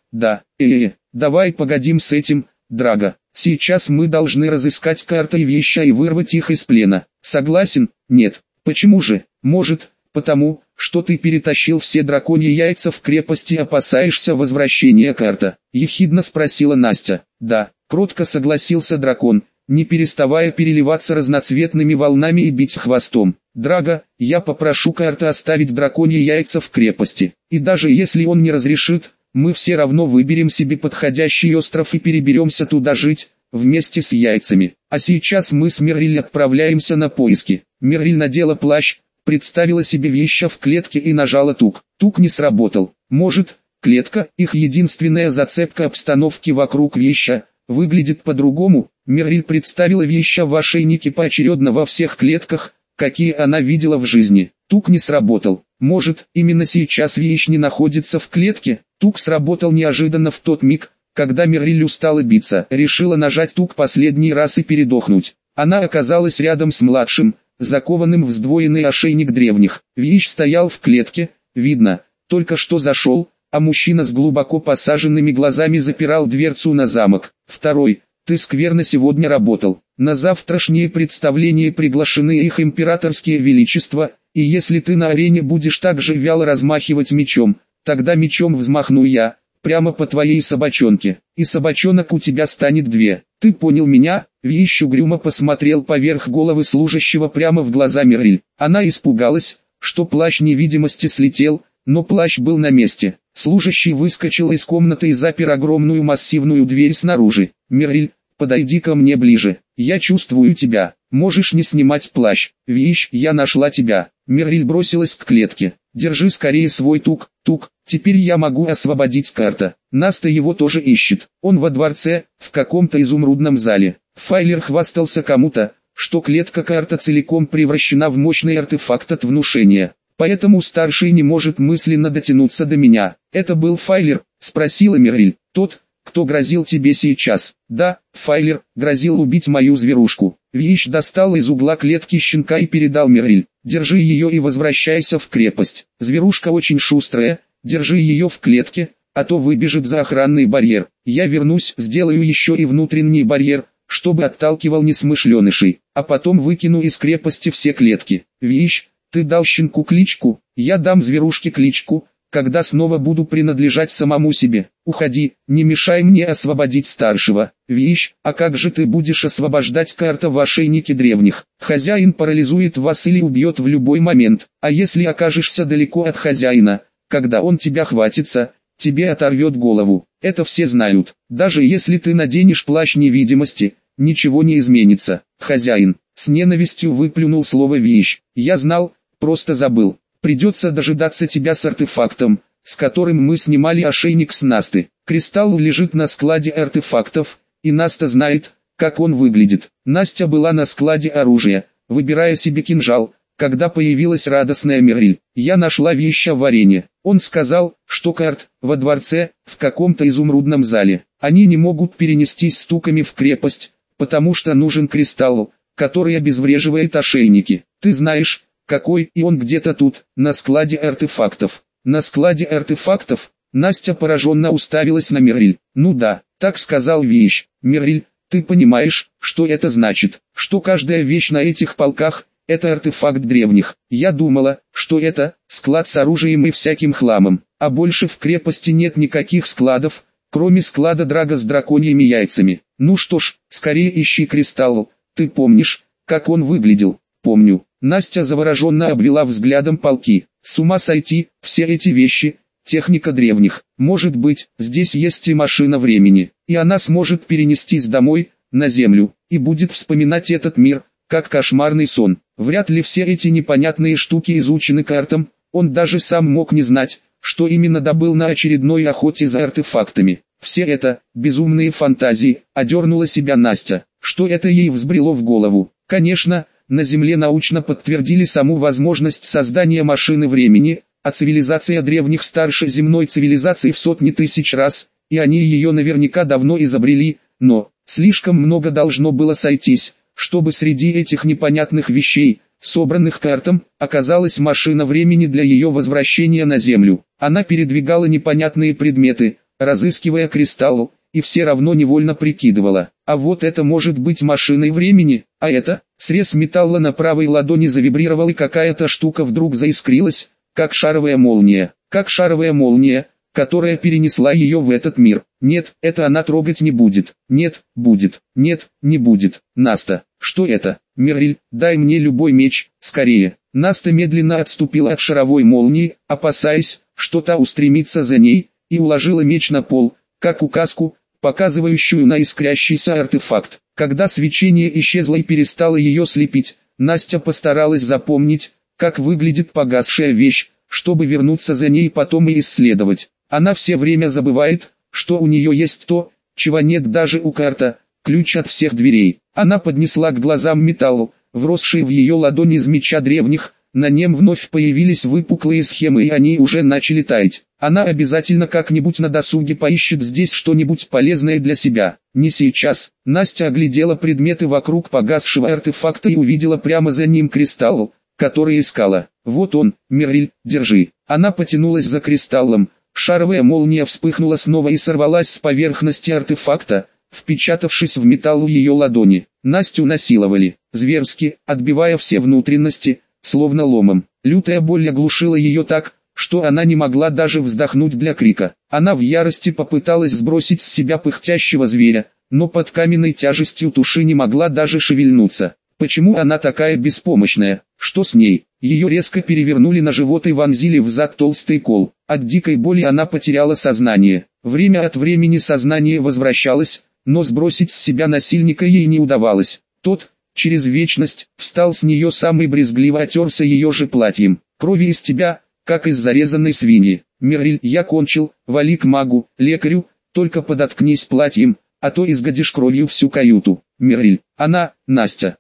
A: давай погодим с этим, Драга. Сейчас мы должны разыскать Каарта и Виища и вырвать их из плена. Согласен? Нет. Почему же? Может, потому, что ты перетащил все драконьи яйца в крепость и опасаешься возвращения Каарта?» Ехидно спросила Настя. «Да», кротко согласился дракон, не переставая переливаться разноцветными волнами и бить хвостом. «Драга, я попрошу Каарта оставить драконьи яйца в крепости. И даже если он не разрешит, мы все равно выберем себе подходящий остров и переберемся туда жить, вместе с яйцами. А сейчас мы с Мерриль отправляемся на поиски». Мерриль надела плащ, представила себе Виища в клетке и нажала тук. Тук не сработал. Может, клетка, их единственная зацепка обстановки вокруг Виища, выглядит по-другому? Мерриль представила Виища в ошейнике поочередно во всех клетках, какие она видела в жизни. Тук не сработал. Может, именно сейчас Виищ не находится в клетке? Тук сработал неожиданно в тот миг, когда Мерриль устала биться. Решила нажать тук последний раз и передохнуть. Она оказалась рядом с младшим, закованным в сдвоенный ошейник древних. Виищ стоял в клетке, видно, только что зашел, а мужчина с глубоко посаженными глазами запирал дверцу на замок. «Второй, ты скверно сегодня работал. На завтрашнее представление приглашены их императорские величества, и если ты на арене будешь так же вяло размахивать мечом, тогда мечом взмахну я, прямо по твоей собачонке, и собачонок у тебя станет 2. Ты понял меня?» Виищ угрюмо посмотрел поверх головы служащего прямо в глаза Мерриль. Она испугалась, что плащ невидимости слетел, но плащ был на месте. Служащий выскочил из комнаты и запер огромную массивную дверь снаружи. «Мерриль, подойди ко мне ближе. Я чувствую тебя. Можешь не снимать плащ. Виищ, я нашла тебя». Мерриль бросилась к клетке. «Держи скорее свой тук, тук. Теперь я могу освободить Каарта. Наста его тоже ищет. Он во дворце, в каком-то изумрудном зале». Файлер хвастался кому-то, что клетка Каарта целиком превращена в мощный артефакт от внушения. Поэтому старший не может мысленно дотянуться до меня. «Это был Файлер?» — спросила Мерриль. «Тот, кто грозил тебе сейчас?» «Да, Файлер, грозил убить мою зверушку». Виищ достал из угла клетки щенка и передал Мерриль. «Держи ее и возвращайся в крепость. Зверушка очень шустрая, держи ее в клетке, а то выбежит за охранный барьер. Я вернусь, сделаю еще и внутренний барьер, чтобы отталкивал несмышленышей, а потом выкину из крепости все клетки». «Виищ, ты дал щенку кличку?» «Я дам зверушке кличку, когда снова буду принадлежать самому себе. Уходи, не мешай мне освободить старшего». «Виищ, а как же ты будешь освобождать Каарта в ошейнике древних? Хозяин парализует вас или убьет в любой момент, а если окажешься далеко от хозяина, когда он тебя хватится, тебе оторвет голову. Это все знают. Даже если ты наденешь плащ невидимости, ничего не изменится». «Хозяин», с ненавистью выплюнул слово Виищ. «Я знал, просто забыл. Придется дожидаться тебя с артефактом, с которым мы снимали ошейник с Насты. Кристалл лежит на складе артефактов, и Настя знает, как он выглядит. Настя была на складе оружия, выбирая себе кинжал, когда появилась радостная Мириль. Я нашла вещи в арене. Он сказал, что Карт во дворце, в каком-то изумрудном зале. Они не могут перенестись стуками в крепость, потому что нужен кристалл, который обезвреживает ошейники. Ты знаешь, какой, и он где-то тут, на складе артефактов. На складе артефактов? Настя пораженно уставилась на Мириль. Ну да, так сказал вещь. Мириль, ты понимаешь, что это значит? Что каждая вещь на этих полках – это артефакт древних. Я думала, что это склад с оружием и всяким хламом. А больше в крепости нет никаких складов, кроме склада Драга с драконьими яйцами. Ну что ж, скорее ищи кристалл. Ты помнишь, как он выглядел? Помню. Настя завороженно обвела взглядом полки. С ума сойти, все эти вещи – техника древних. Может быть, здесь есть и машина времени, и она сможет перенестись домой, на землю, и будет вспоминать этот мир, как кошмарный сон. Вряд ли все эти непонятные штуки изучены Картом, он даже сам мог не знать, что именно добыл на очередной охоте за артефактами. Все это, безумные фантазии, одернула себя Настя, что это ей взбрело в голову. Конечно, на Земле научно подтвердили саму возможность создания машины времени, а цивилизация древних старше земной цивилизации в сотни тысяч раз, и они ее наверняка давно изобрели, но слишком много должно было сойтись, чтобы среди этих непонятных вещей, собранных Картом, оказалась машина времени для ее возвращения на Землю. Она передвигала непонятные предметы, разыскивая кристалл, и все равно невольно прикидывала, а вот это может быть машиной времени, а это, срез металла на правой ладони завибрировал и какая-то штука вдруг заискрилась, как шаровая молния, которая перенесла ее в этот мир. Нет, это она трогать не будет. Нет, будет. Нет, не будет. Настя, что это? Мириль, дай мне любой меч, скорее. Настя медленно отступила от шаровой молнии, опасаясь, что та устремится за ней, и уложила меч на пол, как указку, показывающую на искрящийся артефакт. Когда свечение исчезло и перестало ее слепить, Настя постаралась запомнить, как выглядит погасшая вещь, чтобы вернуться за ней потом и исследовать. Она все время забывает, что у нее есть то, чего нет даже у Карта, ключ от всех дверей. Она поднесла к глазам металл, вросший в ее ладонь из меча древних, на нем вновь появились выпуклые схемы и они уже начали таять. Она обязательно как-нибудь на досуге поищет здесь что-нибудь полезное для себя. Не сейчас. Настя оглядела предметы вокруг погасшего артефакта и увидела прямо за ним кристалл, который искала. Вот он, Мириль, держи. Она потянулась за кристаллом. Шаровая молния вспыхнула снова и сорвалась с поверхности артефакта, впечатавшись в металл ее ладони. Настю насиловали, зверски, отбивая все внутренности, словно ломом. Лютая боль оглушила ее так, что она не могла даже вздохнуть для крика. Она в ярости попыталась сбросить с себя пыхтящего зверя, но под каменной тяжестью туши не могла даже шевельнуться. Почему она такая беспомощная? Что с ней? Ее резко перевернули на живот и вонзили в зад толстый кол. От дикой боли она потеряла сознание. Время от времени сознание возвращалось, но сбросить с себя насильника ей не удавалось. Тот, через вечность, встал с нее сам и брезгливо отерся ее же платьем. Крови из тебя, как из зарезанной свиньи. Мириль, я кончил, вали к магу, лекарю, только подоткнись платьем, а то изгодишь кровью всю каюту. Мириль, она, Настя,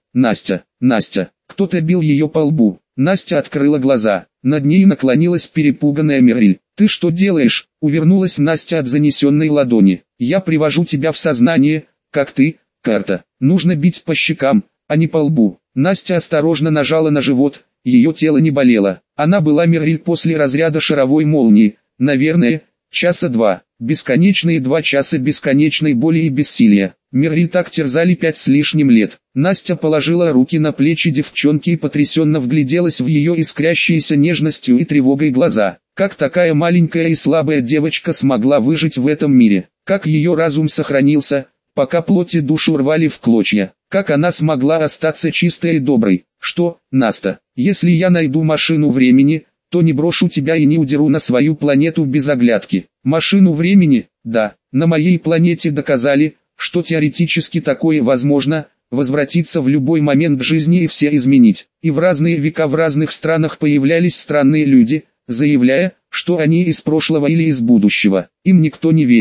A: кто-то бил ее по лбу. Настя открыла глаза, над ней наклонилась перепуганная Мириль. Ты что делаешь? Увернулась Настя от занесенной ладони. Я привожу тебя в сознание, как ты, Карта. Нужно бить по щекам, а не по лбу. Настя осторожно нажала на живот, ее тело не болело. Она была Мириль после разряда шаровой молнии, наверное, часа два. Бесконечные 2 часа бесконечной боли и бессилия. Мириль так терзали 5 с лишним лет. Настя положила руки на плечи девчонки и потрясенно вгляделась в ее искрящиеся нежностью и тревогой глаза. Как такая маленькая и слабая девочка смогла выжить в этом мире? Как ее разум сохранился, пока плоть и душу рвали в клочья? Как она смогла остаться чистой и доброй? Что, Настя, если я найду машину времени, то не брошу тебя и не удеру на свою планету без оглядки. Машину времени? Да, на моей планете доказали, что теоретически такое возможно, возвратиться в любой момент жизни и все изменить. И в разные века в разных странах появлялись странные люди, заявляя, что они из прошлого или из будущего. Им никто не верил.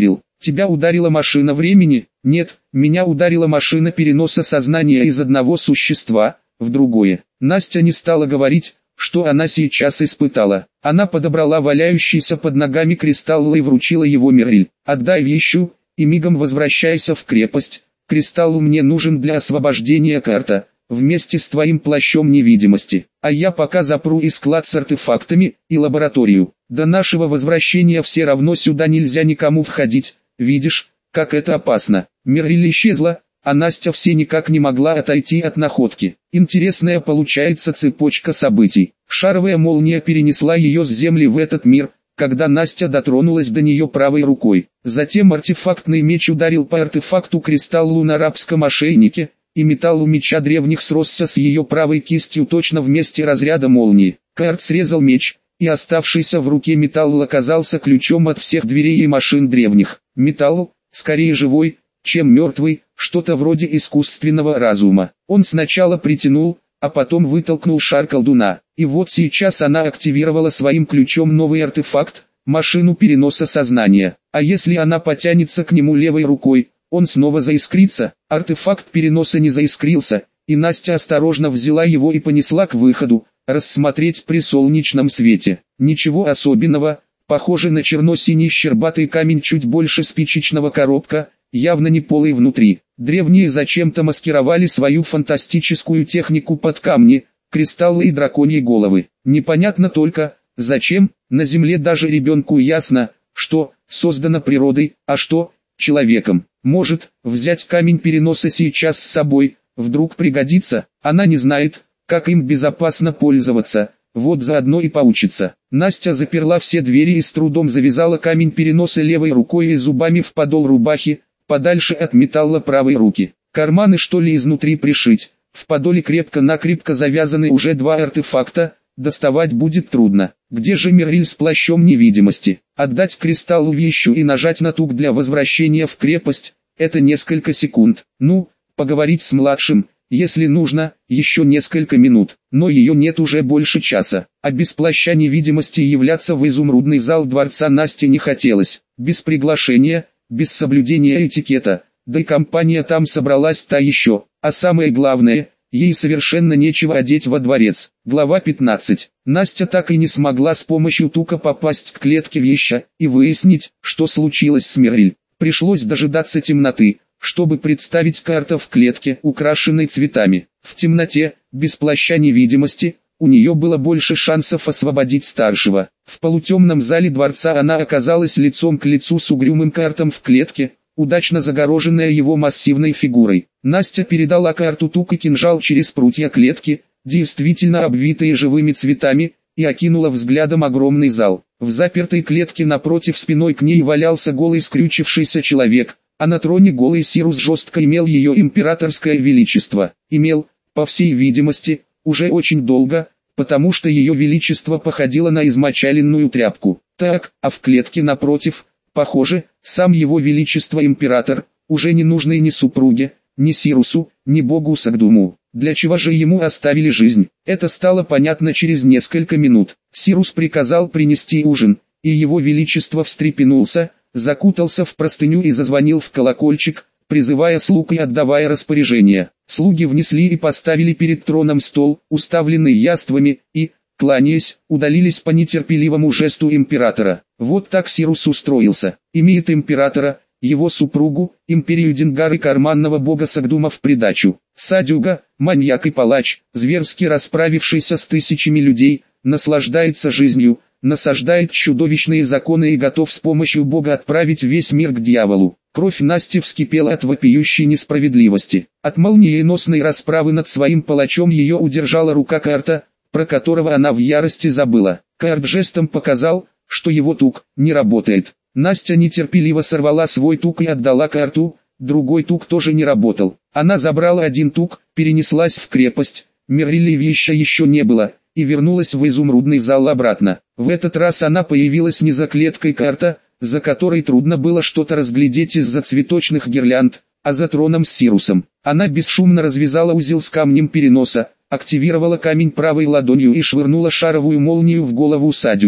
A: Тебя ударила машина времени? Нет, меня ударила машина переноса сознания из одного существа в другое. Настя не стала говорить, что она сейчас испытала. Она подобрала валяющийся под ногами кристалл и вручила его Мерриль. «Отдай вещу, и мигом возвращайся в крепость. Кристалл мне нужен для освобождения карта, вместе с твоим плащом невидимости. А я пока запру и склад с артефактами, и лабораторию. До нашего возвращения все равно сюда нельзя никому входить. Видишь, как это опасно». Мерриль исчезла, а Настя все никак не могла отойти от находки. Интересная получается цепочка событий. Шаровая молния перенесла ее с земли в этот мир, когда Настя дотронулась до нее правой рукой. Затем артефактный меч ударил по артефакту кристаллу на арабском ошейнике, и металл у меча древних сросся с ее правой кистью точно в месте разряда молнии. Каэрт срезал меч, и оставшийся в руке металл оказался ключом от всех дверей и машин древних. Металл, скорее живой, чем мертвый, что-то вроде искусственного разума. Он сначала притянул, а потом вытолкнул шар колдуна. И вот сейчас она активировала своим ключом новый артефакт, машину переноса сознания. А если она потянется к нему левой рукой, он снова заискрится. Артефакт переноса не заискрился, и Настя осторожно взяла его и понесла к выходу, рассмотреть при солнечном свете. Ничего особенного, похоже на черно-синий щербатый камень чуть больше спичечного коробка, явно не полый внутри. Древние зачем-то маскировали свою фантастическую технику под камни, кристаллы и драконьи головы. Непонятно только, зачем. На Земле даже ребенку ясно, что создано природой, а что человеком. Может, взять камень переноса сейчас с собой, вдруг пригодится. Она не знает, как им безопасно пользоваться, вот заодно и поучится. Настя заперла все двери и с трудом завязала камень переноса левой рукой и зубами в подол рубахи, подальше от металла правой руки. Карманы что ли изнутри пришить? В подоле крепко-накрепко завязаны уже два артефакта, доставать будет трудно. Где же Мерриль с плащом невидимости? Отдать кристаллу вещу и нажать на тук для возвращения в крепость, это несколько секунд. Ну, поговорить с младшим, если нужно, еще несколько минут. Но ее нет уже больше часа. А без плаща невидимости являться в изумрудный зал дворца Насте не хотелось. Без приглашения, без соблюдения этикета, да и компания там собралась та еще. А самое главное, ей совершенно нечего одеть во дворец. Глава 15. Настя так и не смогла с помощью тука попасть к клетке веща и выяснить, что случилось с Мерриль. Пришлось дожидаться темноты, чтобы представить карту в клетке, украшенной цветами. В темноте, без плаща невидимости, у нее было больше шансов освободить старшего. В полутемном зале дворца она оказалась лицом к лицу с угрюмым картом в клетке, удачно загороженная его массивной фигурой. Настя передала карту тук и кинжал через прутья клетки, действительно обвитые живыми цветами, и окинула взглядом огромный зал. В запертой клетке напротив спиной к ней валялся голый скрючившийся человек, а на троне голый Сирус жестко имел ее императорское величество. Имел, по всей видимости, уже очень долго, потому что ее величество походило на измочаленную тряпку. Так, а в клетке напротив, похоже, сам его величество император, уже не нужный ни супруге, ни Сирусу, ни богу Сагдуму. Для чего же ему оставили жизнь? Это стало понятно через несколько минут. Сирус приказал принести ужин, и его величество встрепенулся, закутался в простыню и зазвонил в колокольчик, призывая слуг и отдавая распоряжения. Слуги внесли и поставили перед троном стол, уставленный яствами, и, кланяясь, удалились по нетерпеливому жесту императора. Вот так Сирус устроился. Имеет императора, его супругу, империю Дингар и карманного бога Сагдума в придачу. Садюга, маньяк и палач, зверски расправившийся с тысячами людей, наслаждается жизнью, насаждает чудовищные законы и готов с помощью бога отправить весь мир к дьяволу. Кровь Насти вскипела от вопиющей несправедливости. От молниеносной расправы над своим палачом ее удержала рука Каэрта, про которого она в ярости забыла. Каэрт жестом показал, что его тук не работает. Настя нетерпеливо сорвала свой тук и отдала Каэрту, другой тук тоже не работал. Она забрала один тук, перенеслась в крепость, Мерриль веща еще не было, и вернулась в изумрудный зал обратно. В этот раз она появилась не за клеткой Каэрта, за которой трудно было что-то разглядеть из-за цветочных гирлянд, а за троном с Сирусом. Она бесшумно развязала узел с камнем переноса, активировала камень правой ладонью и швырнула шаровую молнию в голову Садюги.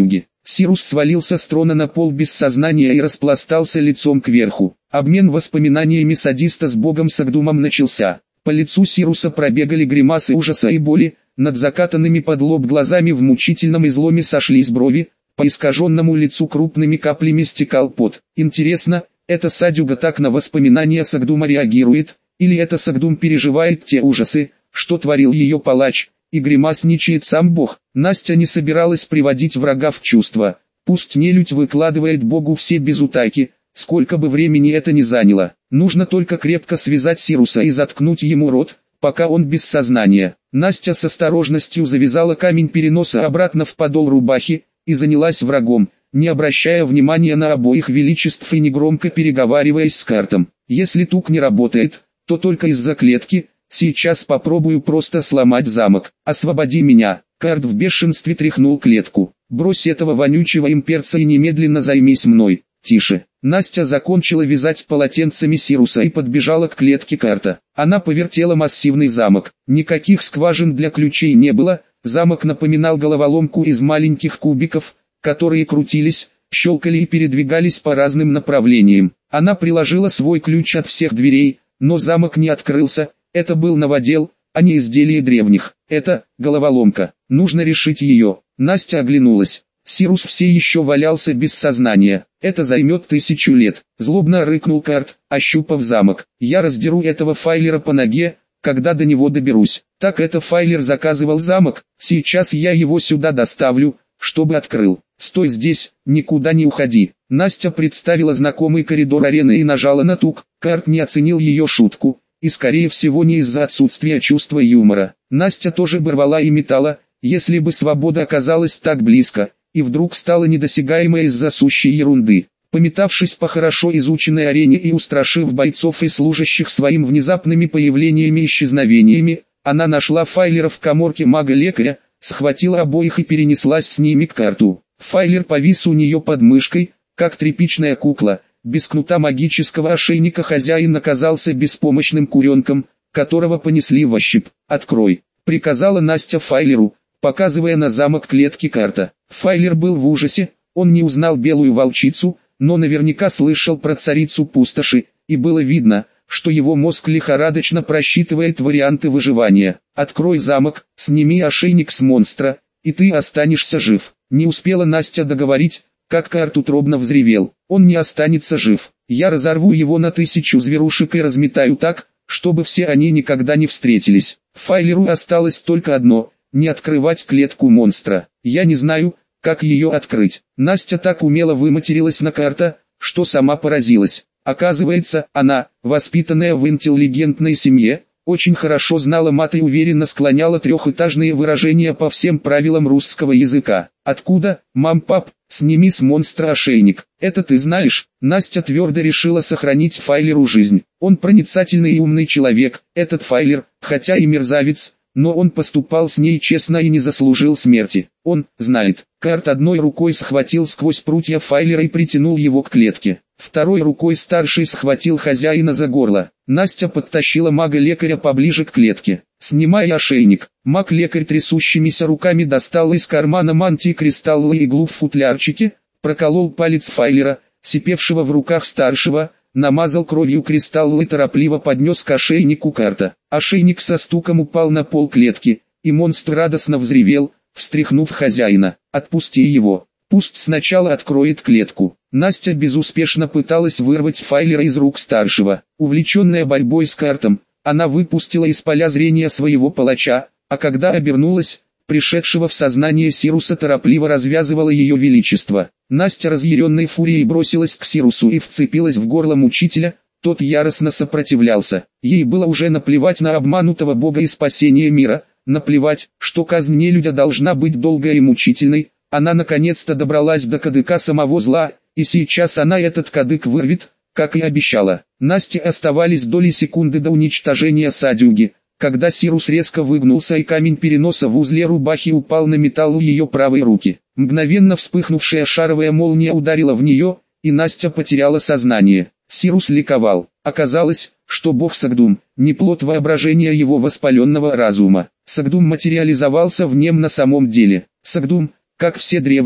A: Сирус свалился с трона на пол без сознания и распластался лицом кверху. Обмен воспоминаниями садиста с богом Сагдумом начался. По лицу Сируса пробегали гримасы ужаса и боли, над закатанными под лоб глазами в мучительном изломе сошлись брови, по искаженному лицу крупными каплями стекал пот. Интересно, эта садюга так на воспоминания Сагдума реагирует, или это Сагдум переживает те ужасы, что творил ее палач, и гримасничает сам бог? Настя не собиралась приводить врага в чувство. Пусть нелюдь выкладывает богу все без утайки, сколько бы времени это ни заняло. Нужно только крепко связать Сируса и заткнуть ему рот, пока он без сознания. Настя с осторожностью завязала камень переноса обратно в подол рубахи и занялась врагом, не обращая внимания на обоих величеств и негромко переговариваясь с Картом. Если тук не работает, то только из-за клетки. Сейчас попробую просто сломать замок. Освободи меня. Карт в бешенстве тряхнул клетку. Брось этого вонючего имперца и немедленно займись мной. Тише. Настя закончила вязать полотенцами Сируса и подбежала к клетке Карта. Она повертела массивный замок. Никаких скважин для ключей не было. Замок напоминал головоломку из маленьких кубиков, которые крутились, щелкали и передвигались по разным направлениям. Она приложила свой ключ от всех дверей, но замок не открылся. Это был новодел, а не изделие древних. Это головоломка. Нужно решить ее. Настя оглянулась. Сирус все еще валялся без сознания. Это займет 1000 лет. Злобно рыкнул Карт, ощупав замок. Я раздеру этого файлера по ноге, когда до него доберусь. Так это файлер заказывал замок. Сейчас я его сюда доставлю, чтобы открыл. Стой здесь, никуда не уходи. Настя представила знакомый коридор арены и нажала на тук. Карт не оценил ее шутку. И скорее всего не из-за отсутствия чувства юмора. Настя тоже бы рвала и метала, если бы свобода оказалась так близко, и вдруг стала недосягаемой из-за сущей ерунды. Пометавшись по хорошо изученной арене и устрашив бойцов и служащих своим внезапными появлениями и исчезновениями, она нашла файлера в каморке мага-лекаря, схватила обоих и перенеслась с ними к Карту. Файлер повис у нее под мышкой, как тряпичная кукла. Без кнута магического ошейника хозяин оказался беспомощным куренком, которого понесли в ощупь. «Открой», — приказала Настя файлеру, показывая на замок клетки Карта. Файлер был в ужасе, он не узнал белую волчицу, но наверняка слышал про царицу пустоши, и было видно, что его мозг лихорадочно просчитывает варианты выживания. «Открой замок, сними ошейник с монстра, и ты останешься жив». Не успела Настя договорить, как Карт утробно взревел. Он не останется жив. Я разорву его на 1000 зверушек и разметаю так, чтобы все они никогда не встретились. Файлеру осталось только одно — не открывать клетку монстра. Я не знаю, как ее открыть. Настя так умело выматерилась на Карта, что сама поразилась. Оказывается, она, воспитанная в интеллигентной семье, очень хорошо знала мат и уверенно склоняла трехэтажные выражения по всем правилам русского языка. «Откуда, мам-пап, сними с монстра ошейник?» «Это ты знаешь?» Настя твердо решила сохранить файлеру жизнь. Он проницательный и умный человек, этот файлер, хотя и мерзавец, но он поступал с ней честно и не заслужил смерти. Он знает. Карт одной рукой схватил сквозь прутья файлера и притянул его к клетке. Второй рукой старший схватил хозяина за горло. Настя подтащила мага-лекаря поближе к клетке. «Снимай ошейник». Маг-лекарь трясущимися руками достал из кармана мантии кристаллы и иглу в футлярчике, проколол палец файлера, сипевшего в руках старшего, намазал кровью кристаллы и торопливо поднес к ошейнику Карта. Ошейник со стуком упал на пол клетки, и монстр радостно взревел, встряхнув хозяина. «Отпусти его. Пусть сначала откроет клетку». Настя безуспешно пыталась вырвать файлера из рук старшего. Увлеченная борьбой с Картом, она выпустила из поля зрения своего палача, а когда обернулась, пришедшего в сознание Сируса торопливо развязывало ее величество. Настя разъяренной фурией бросилась к Сирусу и вцепилась в горло мучителя, тот яростно сопротивлялся. Ей было уже наплевать на обманутого бога и спасение мира, наплевать, что казнь нелюдя должна быть долгой и мучительной. Она наконец-то добралась до кадыка самого зла, и сейчас она этот кадык вырвет, как и обещала. Насте оставались доли секунды до уничтожения садюги, когда Сирус резко выгнулся и камень переноса в узле рубахи упал на металл у ее правой руки. Мгновенно вспыхнувшая шаровая молния ударила в нее, и Настя потеряла сознание. Сирус ликовал. Оказалось, что бог Сагдум, не плод воображения его воспаленного разума. Сагдум материализовался в нем на самом деле. Сагдум, как все древние,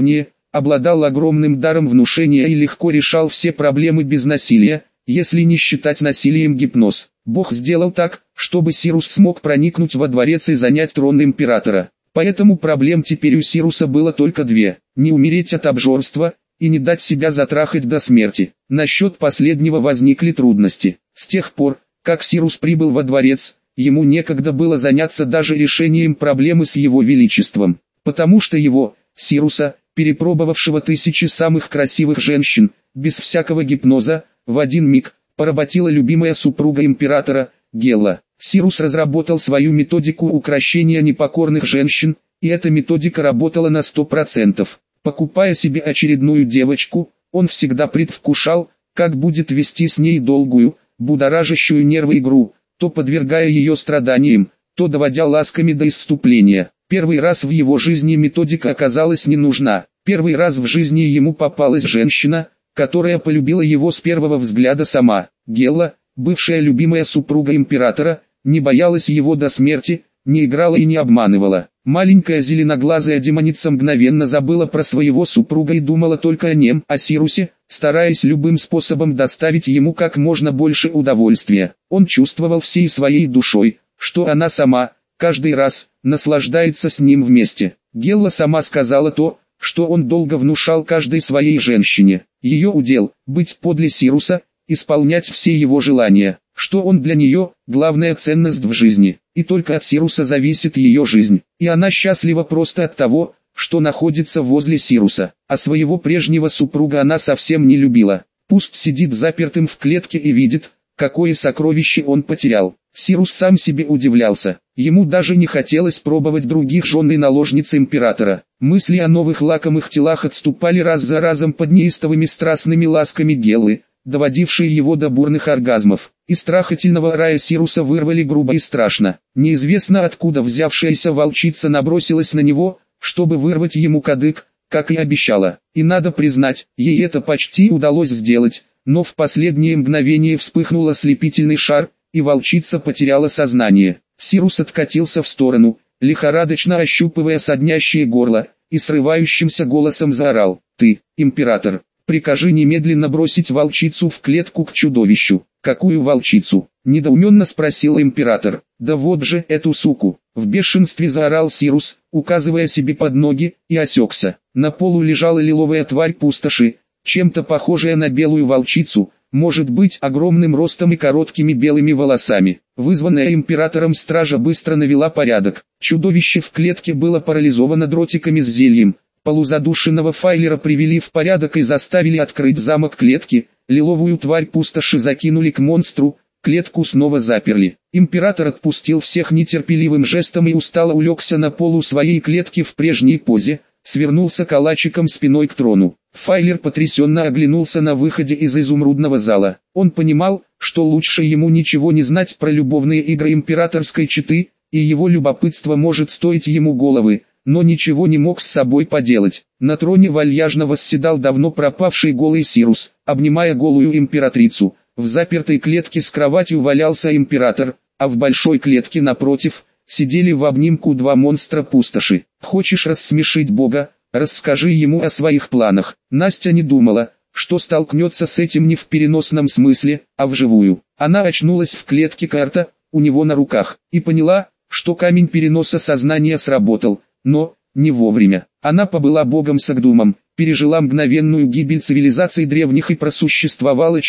A: обладал огромным даром внушения и легко решал все проблемы без насилия, если не считать насилием гипноз. Бог сделал так, чтобы Сирус смог проникнуть во дворец и занять трон императора. Поэтому проблем теперь у Сируса было только две: не умереть от обжорства и не дать себя затрахать до смерти. Насчет последнего возникли трудности. С тех пор, как Сирус прибыл во дворец, ему некогда было заняться даже решением проблемы с его величеством, потому что его, Сируса, перепробовавшего тысячи самых красивых женщин, без всякого гипноза, в один миг поработила любимая супруга императора, Гелла. Сирус разработал свою методику укрощения непокорных женщин, и эта методика работала на 100%. Покупая себе очередную девочку, он всегда предвкушал, как будет вести с ней долгую, будоражащую нервы игру, то подвергая ее страданиям, то доводя ласками до исступления. Первый раз в его жизни методика оказалась не нужна. Первый раз в жизни ему попалась женщина, которая полюбила его с первого взгляда сама. Гелла, бывшая любимая супруга императора, не боялась его до смерти, не играла и не обманывала. Маленькая зеленоглазая демоница мгновенно забыла про своего супруга и думала только о нем, о Сирусе, стараясь любым способом доставить ему как можно больше удовольствия. Он чувствовал всей своей душой, что она сама, каждый раз, наслаждается с ним вместе. Гелла сама сказала то, что он долго внушал каждой своей женщине. Ее удел – быть подле Сируса, исполнять все его желания, что он для нее – главная ценность в жизни, и только от Сируса зависит ее жизнь. И она счастлива просто от того, что находится возле Сируса, а своего прежнего супруга она совсем не любила. Пусть сидит запертым в клетке и видит, какое сокровище он потерял. Сирус сам себе удивлялся, ему даже не хотелось пробовать других жен и наложниц императора. Мысли о новых лакомых телах отступали раз за разом под неистовыми страстными ласками Геллы, доводившие его до бурных оргазмов. Из трахательного рая Сируса вырвали грубо и страшно. Неизвестно откуда взявшаяся волчица набросилась на него, чтобы вырвать ему кадык, как и обещала. И надо признать, ей это почти удалось сделать, но в последнее мгновение вспыхнул ослепительный шар, и волчица потеряла сознание. Сирус откатился в сторону, лихорадочно ощупывая соднящее горло, и срывающимся голосом заорал: «Ты, император, прикажи немедленно бросить волчицу в клетку к чудовищу». «Какую волчицу?» – недоуменно спросил император. «Да вот же эту суку!» – в бешенстве заорал Сирус, указывая себе под ноги, и осекся. На полу лежала лиловая тварь пустоши, чем-то похожая на белую волчицу, может быть огромным ростом и короткими белыми волосами. Вызванная императором стража быстро навела порядок. Чудовище в клетке было парализовано дротиками с зельем. Полузадушенного Файлера привели в порядок и заставили открыть замок клетки. Лиловую тварь пустоши закинули к монстру, клетку снова заперли. Император отпустил всех нетерпеливым жестом и устало улегся на полу своей клетки в прежней позе, свернулся калачиком спиной к трону. Файлер потрясенно оглянулся на выходе из изумрудного зала. Он понимал, что лучше ему ничего не знать про любовные игры императорской четы, и его любопытство может стоить ему головы, но ничего не мог с собой поделать. На троне вальяжно восседал давно пропавший голый Сирус, обнимая голую императрицу. В запертой клетке с кроватью валялся император, а в большой клетке напротив сидели в обнимку два монстра пустоши. «Хочешь рассмешить Бога? Расскажи ему о своих планах». Настя не думала, что столкнется с этим не в переносном смысле, а вживую. Она очнулась в клетке Карта, у него на руках, и поняла, что камень переноса сознания сработал, но не вовремя. Она побыла богом Сагдумом, пережила мгновенную гибель цивилизаций древних и просуществовала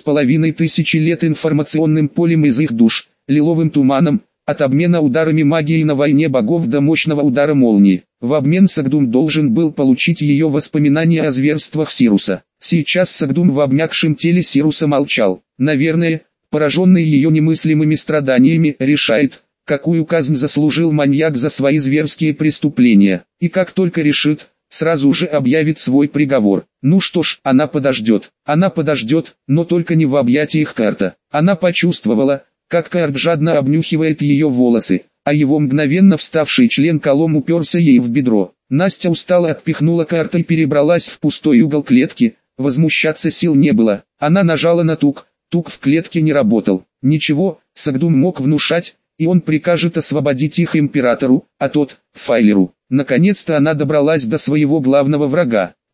A: 4500 лет информационным полем из их душ, лиловым туманом, от обмена ударами магии на войне богов до мощного удара молнии. В обмен Сагдум должен был получить ее воспоминания о зверствах Сируса. Сейчас Сагдум в обмякшем теле Сируса молчал. Наверное, пораженный ее немыслимыми страданиями, решает, какую казнь заслужил маньяк за свои зверские преступления. И как только решит, сразу же объявит свой приговор. Ну что ж, она подождет, но только не в объятиях Карта. Она почувствовала, как Карт жадно обнюхивает ее волосы, а его мгновенно вставший член колом уперся ей в бедро. Настя устало отпихнула Карта и перебралась в пустой угол клетки, возмущаться сил не было. Она нажала на тук в клетке не работал. Ничего, Сагдум мог внушать, и он прикажет освободить их императору, а тот – Файлеру. Наконец-то она добралась до своего главного врага.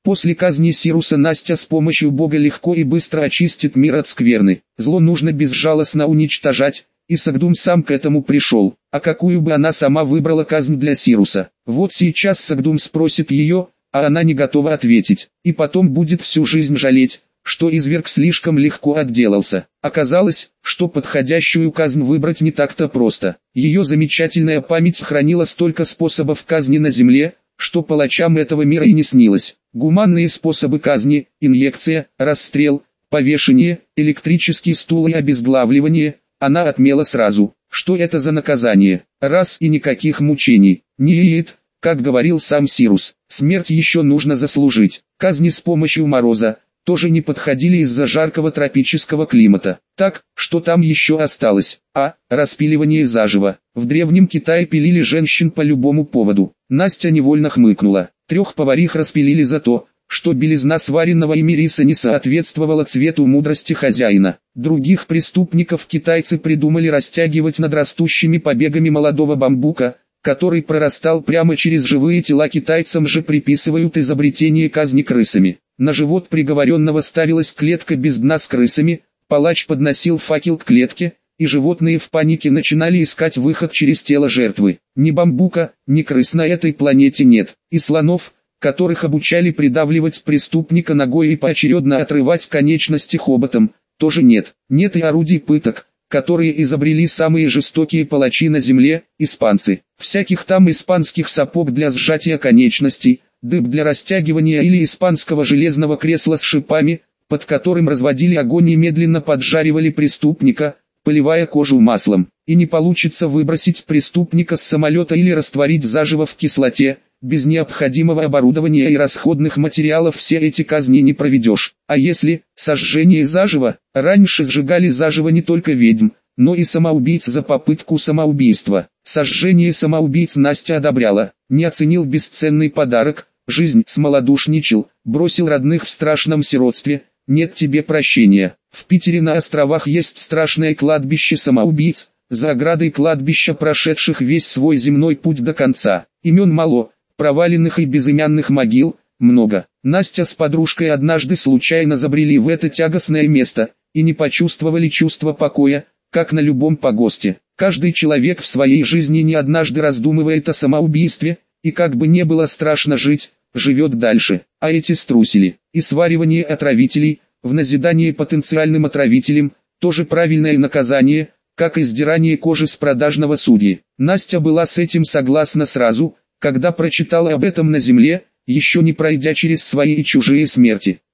A: После казни Сируса Настя с помощью Бога легко и быстро очистит мир от скверны. Зло нужно безжалостно уничтожать, и Сагдум сам к этому пришел. А какую бы она сама выбрала казнь для Сируса? Вот сейчас Сагдум спросит ее, а она не готова ответить. И потом будет всю жизнь жалеть, что изверг слишком легко отделался. Оказалось, что подходящую казнь выбрать не так-то просто. Ее замечательная память хранила столько способов казни на земле, что палачам этого мира и не снилось. Гуманные способы казни, инъекция, расстрел, повешение, электрический стул и обезглавливание, она отмела сразу. Что это за наказание? Раз и никаких мучений. Нет, как говорил сам Сирус, смерть еще нужно заслужить. Казни с помощью мороза тоже не подходили из-за жаркого тропического климата. Так, что там еще осталось? Распиливание заживо. В древнем Китае пилили женщин по любому поводу. Настя невольно хмыкнула. 3 поварих распилили за то, что белизна сваренного ими риса не соответствовала цвету мудрости хозяина. Других преступников китайцы придумали растягивать над растущими побегами молодого бамбука, который прорастал прямо через живые тела. Китайцам же приписывают изобретение казни крысами. На живот приговоренного ставилась клетка без дна с крысами, палач подносил факел к клетке, и животные в панике начинали искать выход через тело жертвы. Ни бамбука, ни крыс на этой планете нет, и слонов, которых обучали придавливать преступника ногой и поочередно отрывать конечности хоботом, тоже нет. Нет и орудий пыток, которые изобрели самые жестокие палачи на земле, испанцы. Всяких там испанских сапог для сжатия конечностей, дыб для растягивания или испанского железного кресла с шипами, под которым разводили огонь и медленно поджаривали преступника, поливая кожу маслом. И не получится выбросить преступника с самолета или растворить заживо в кислоте. Без необходимого оборудования и расходных материалов все эти казни не проведешь. А если сожжение заживо? Раньше сжигали заживо не только ведьм, но и самоубийц за попытку самоубийства. Сожжение самоубийц Настя одобряла. Не оценил бесценный подарок, жизнь смолодушничал, бросил родных в страшном сиротстве, нет тебе прощения. В Питере на островах есть страшное кладбище самоубийц, за оградой кладбища прошедших весь свой земной путь до конца. Имен мало, проваленных и безымянных могил много. Настя с подружкой однажды случайно забрели в это тягостное место, и не почувствовали чувства покоя, как на любом погосте. Каждый человек в своей жизни не однажды раздумывает о самоубийстве, и как бы не было страшно жить, живет дальше. А эти струсили. И сваривание отравителей, в назидание потенциальным отравителям, тоже правильное наказание, как и сдирание кожи с продажного судьи. Настя была с этим согласна сразу, когда прочитала об этом на земле, еще не пройдя через свои и чужие смерти.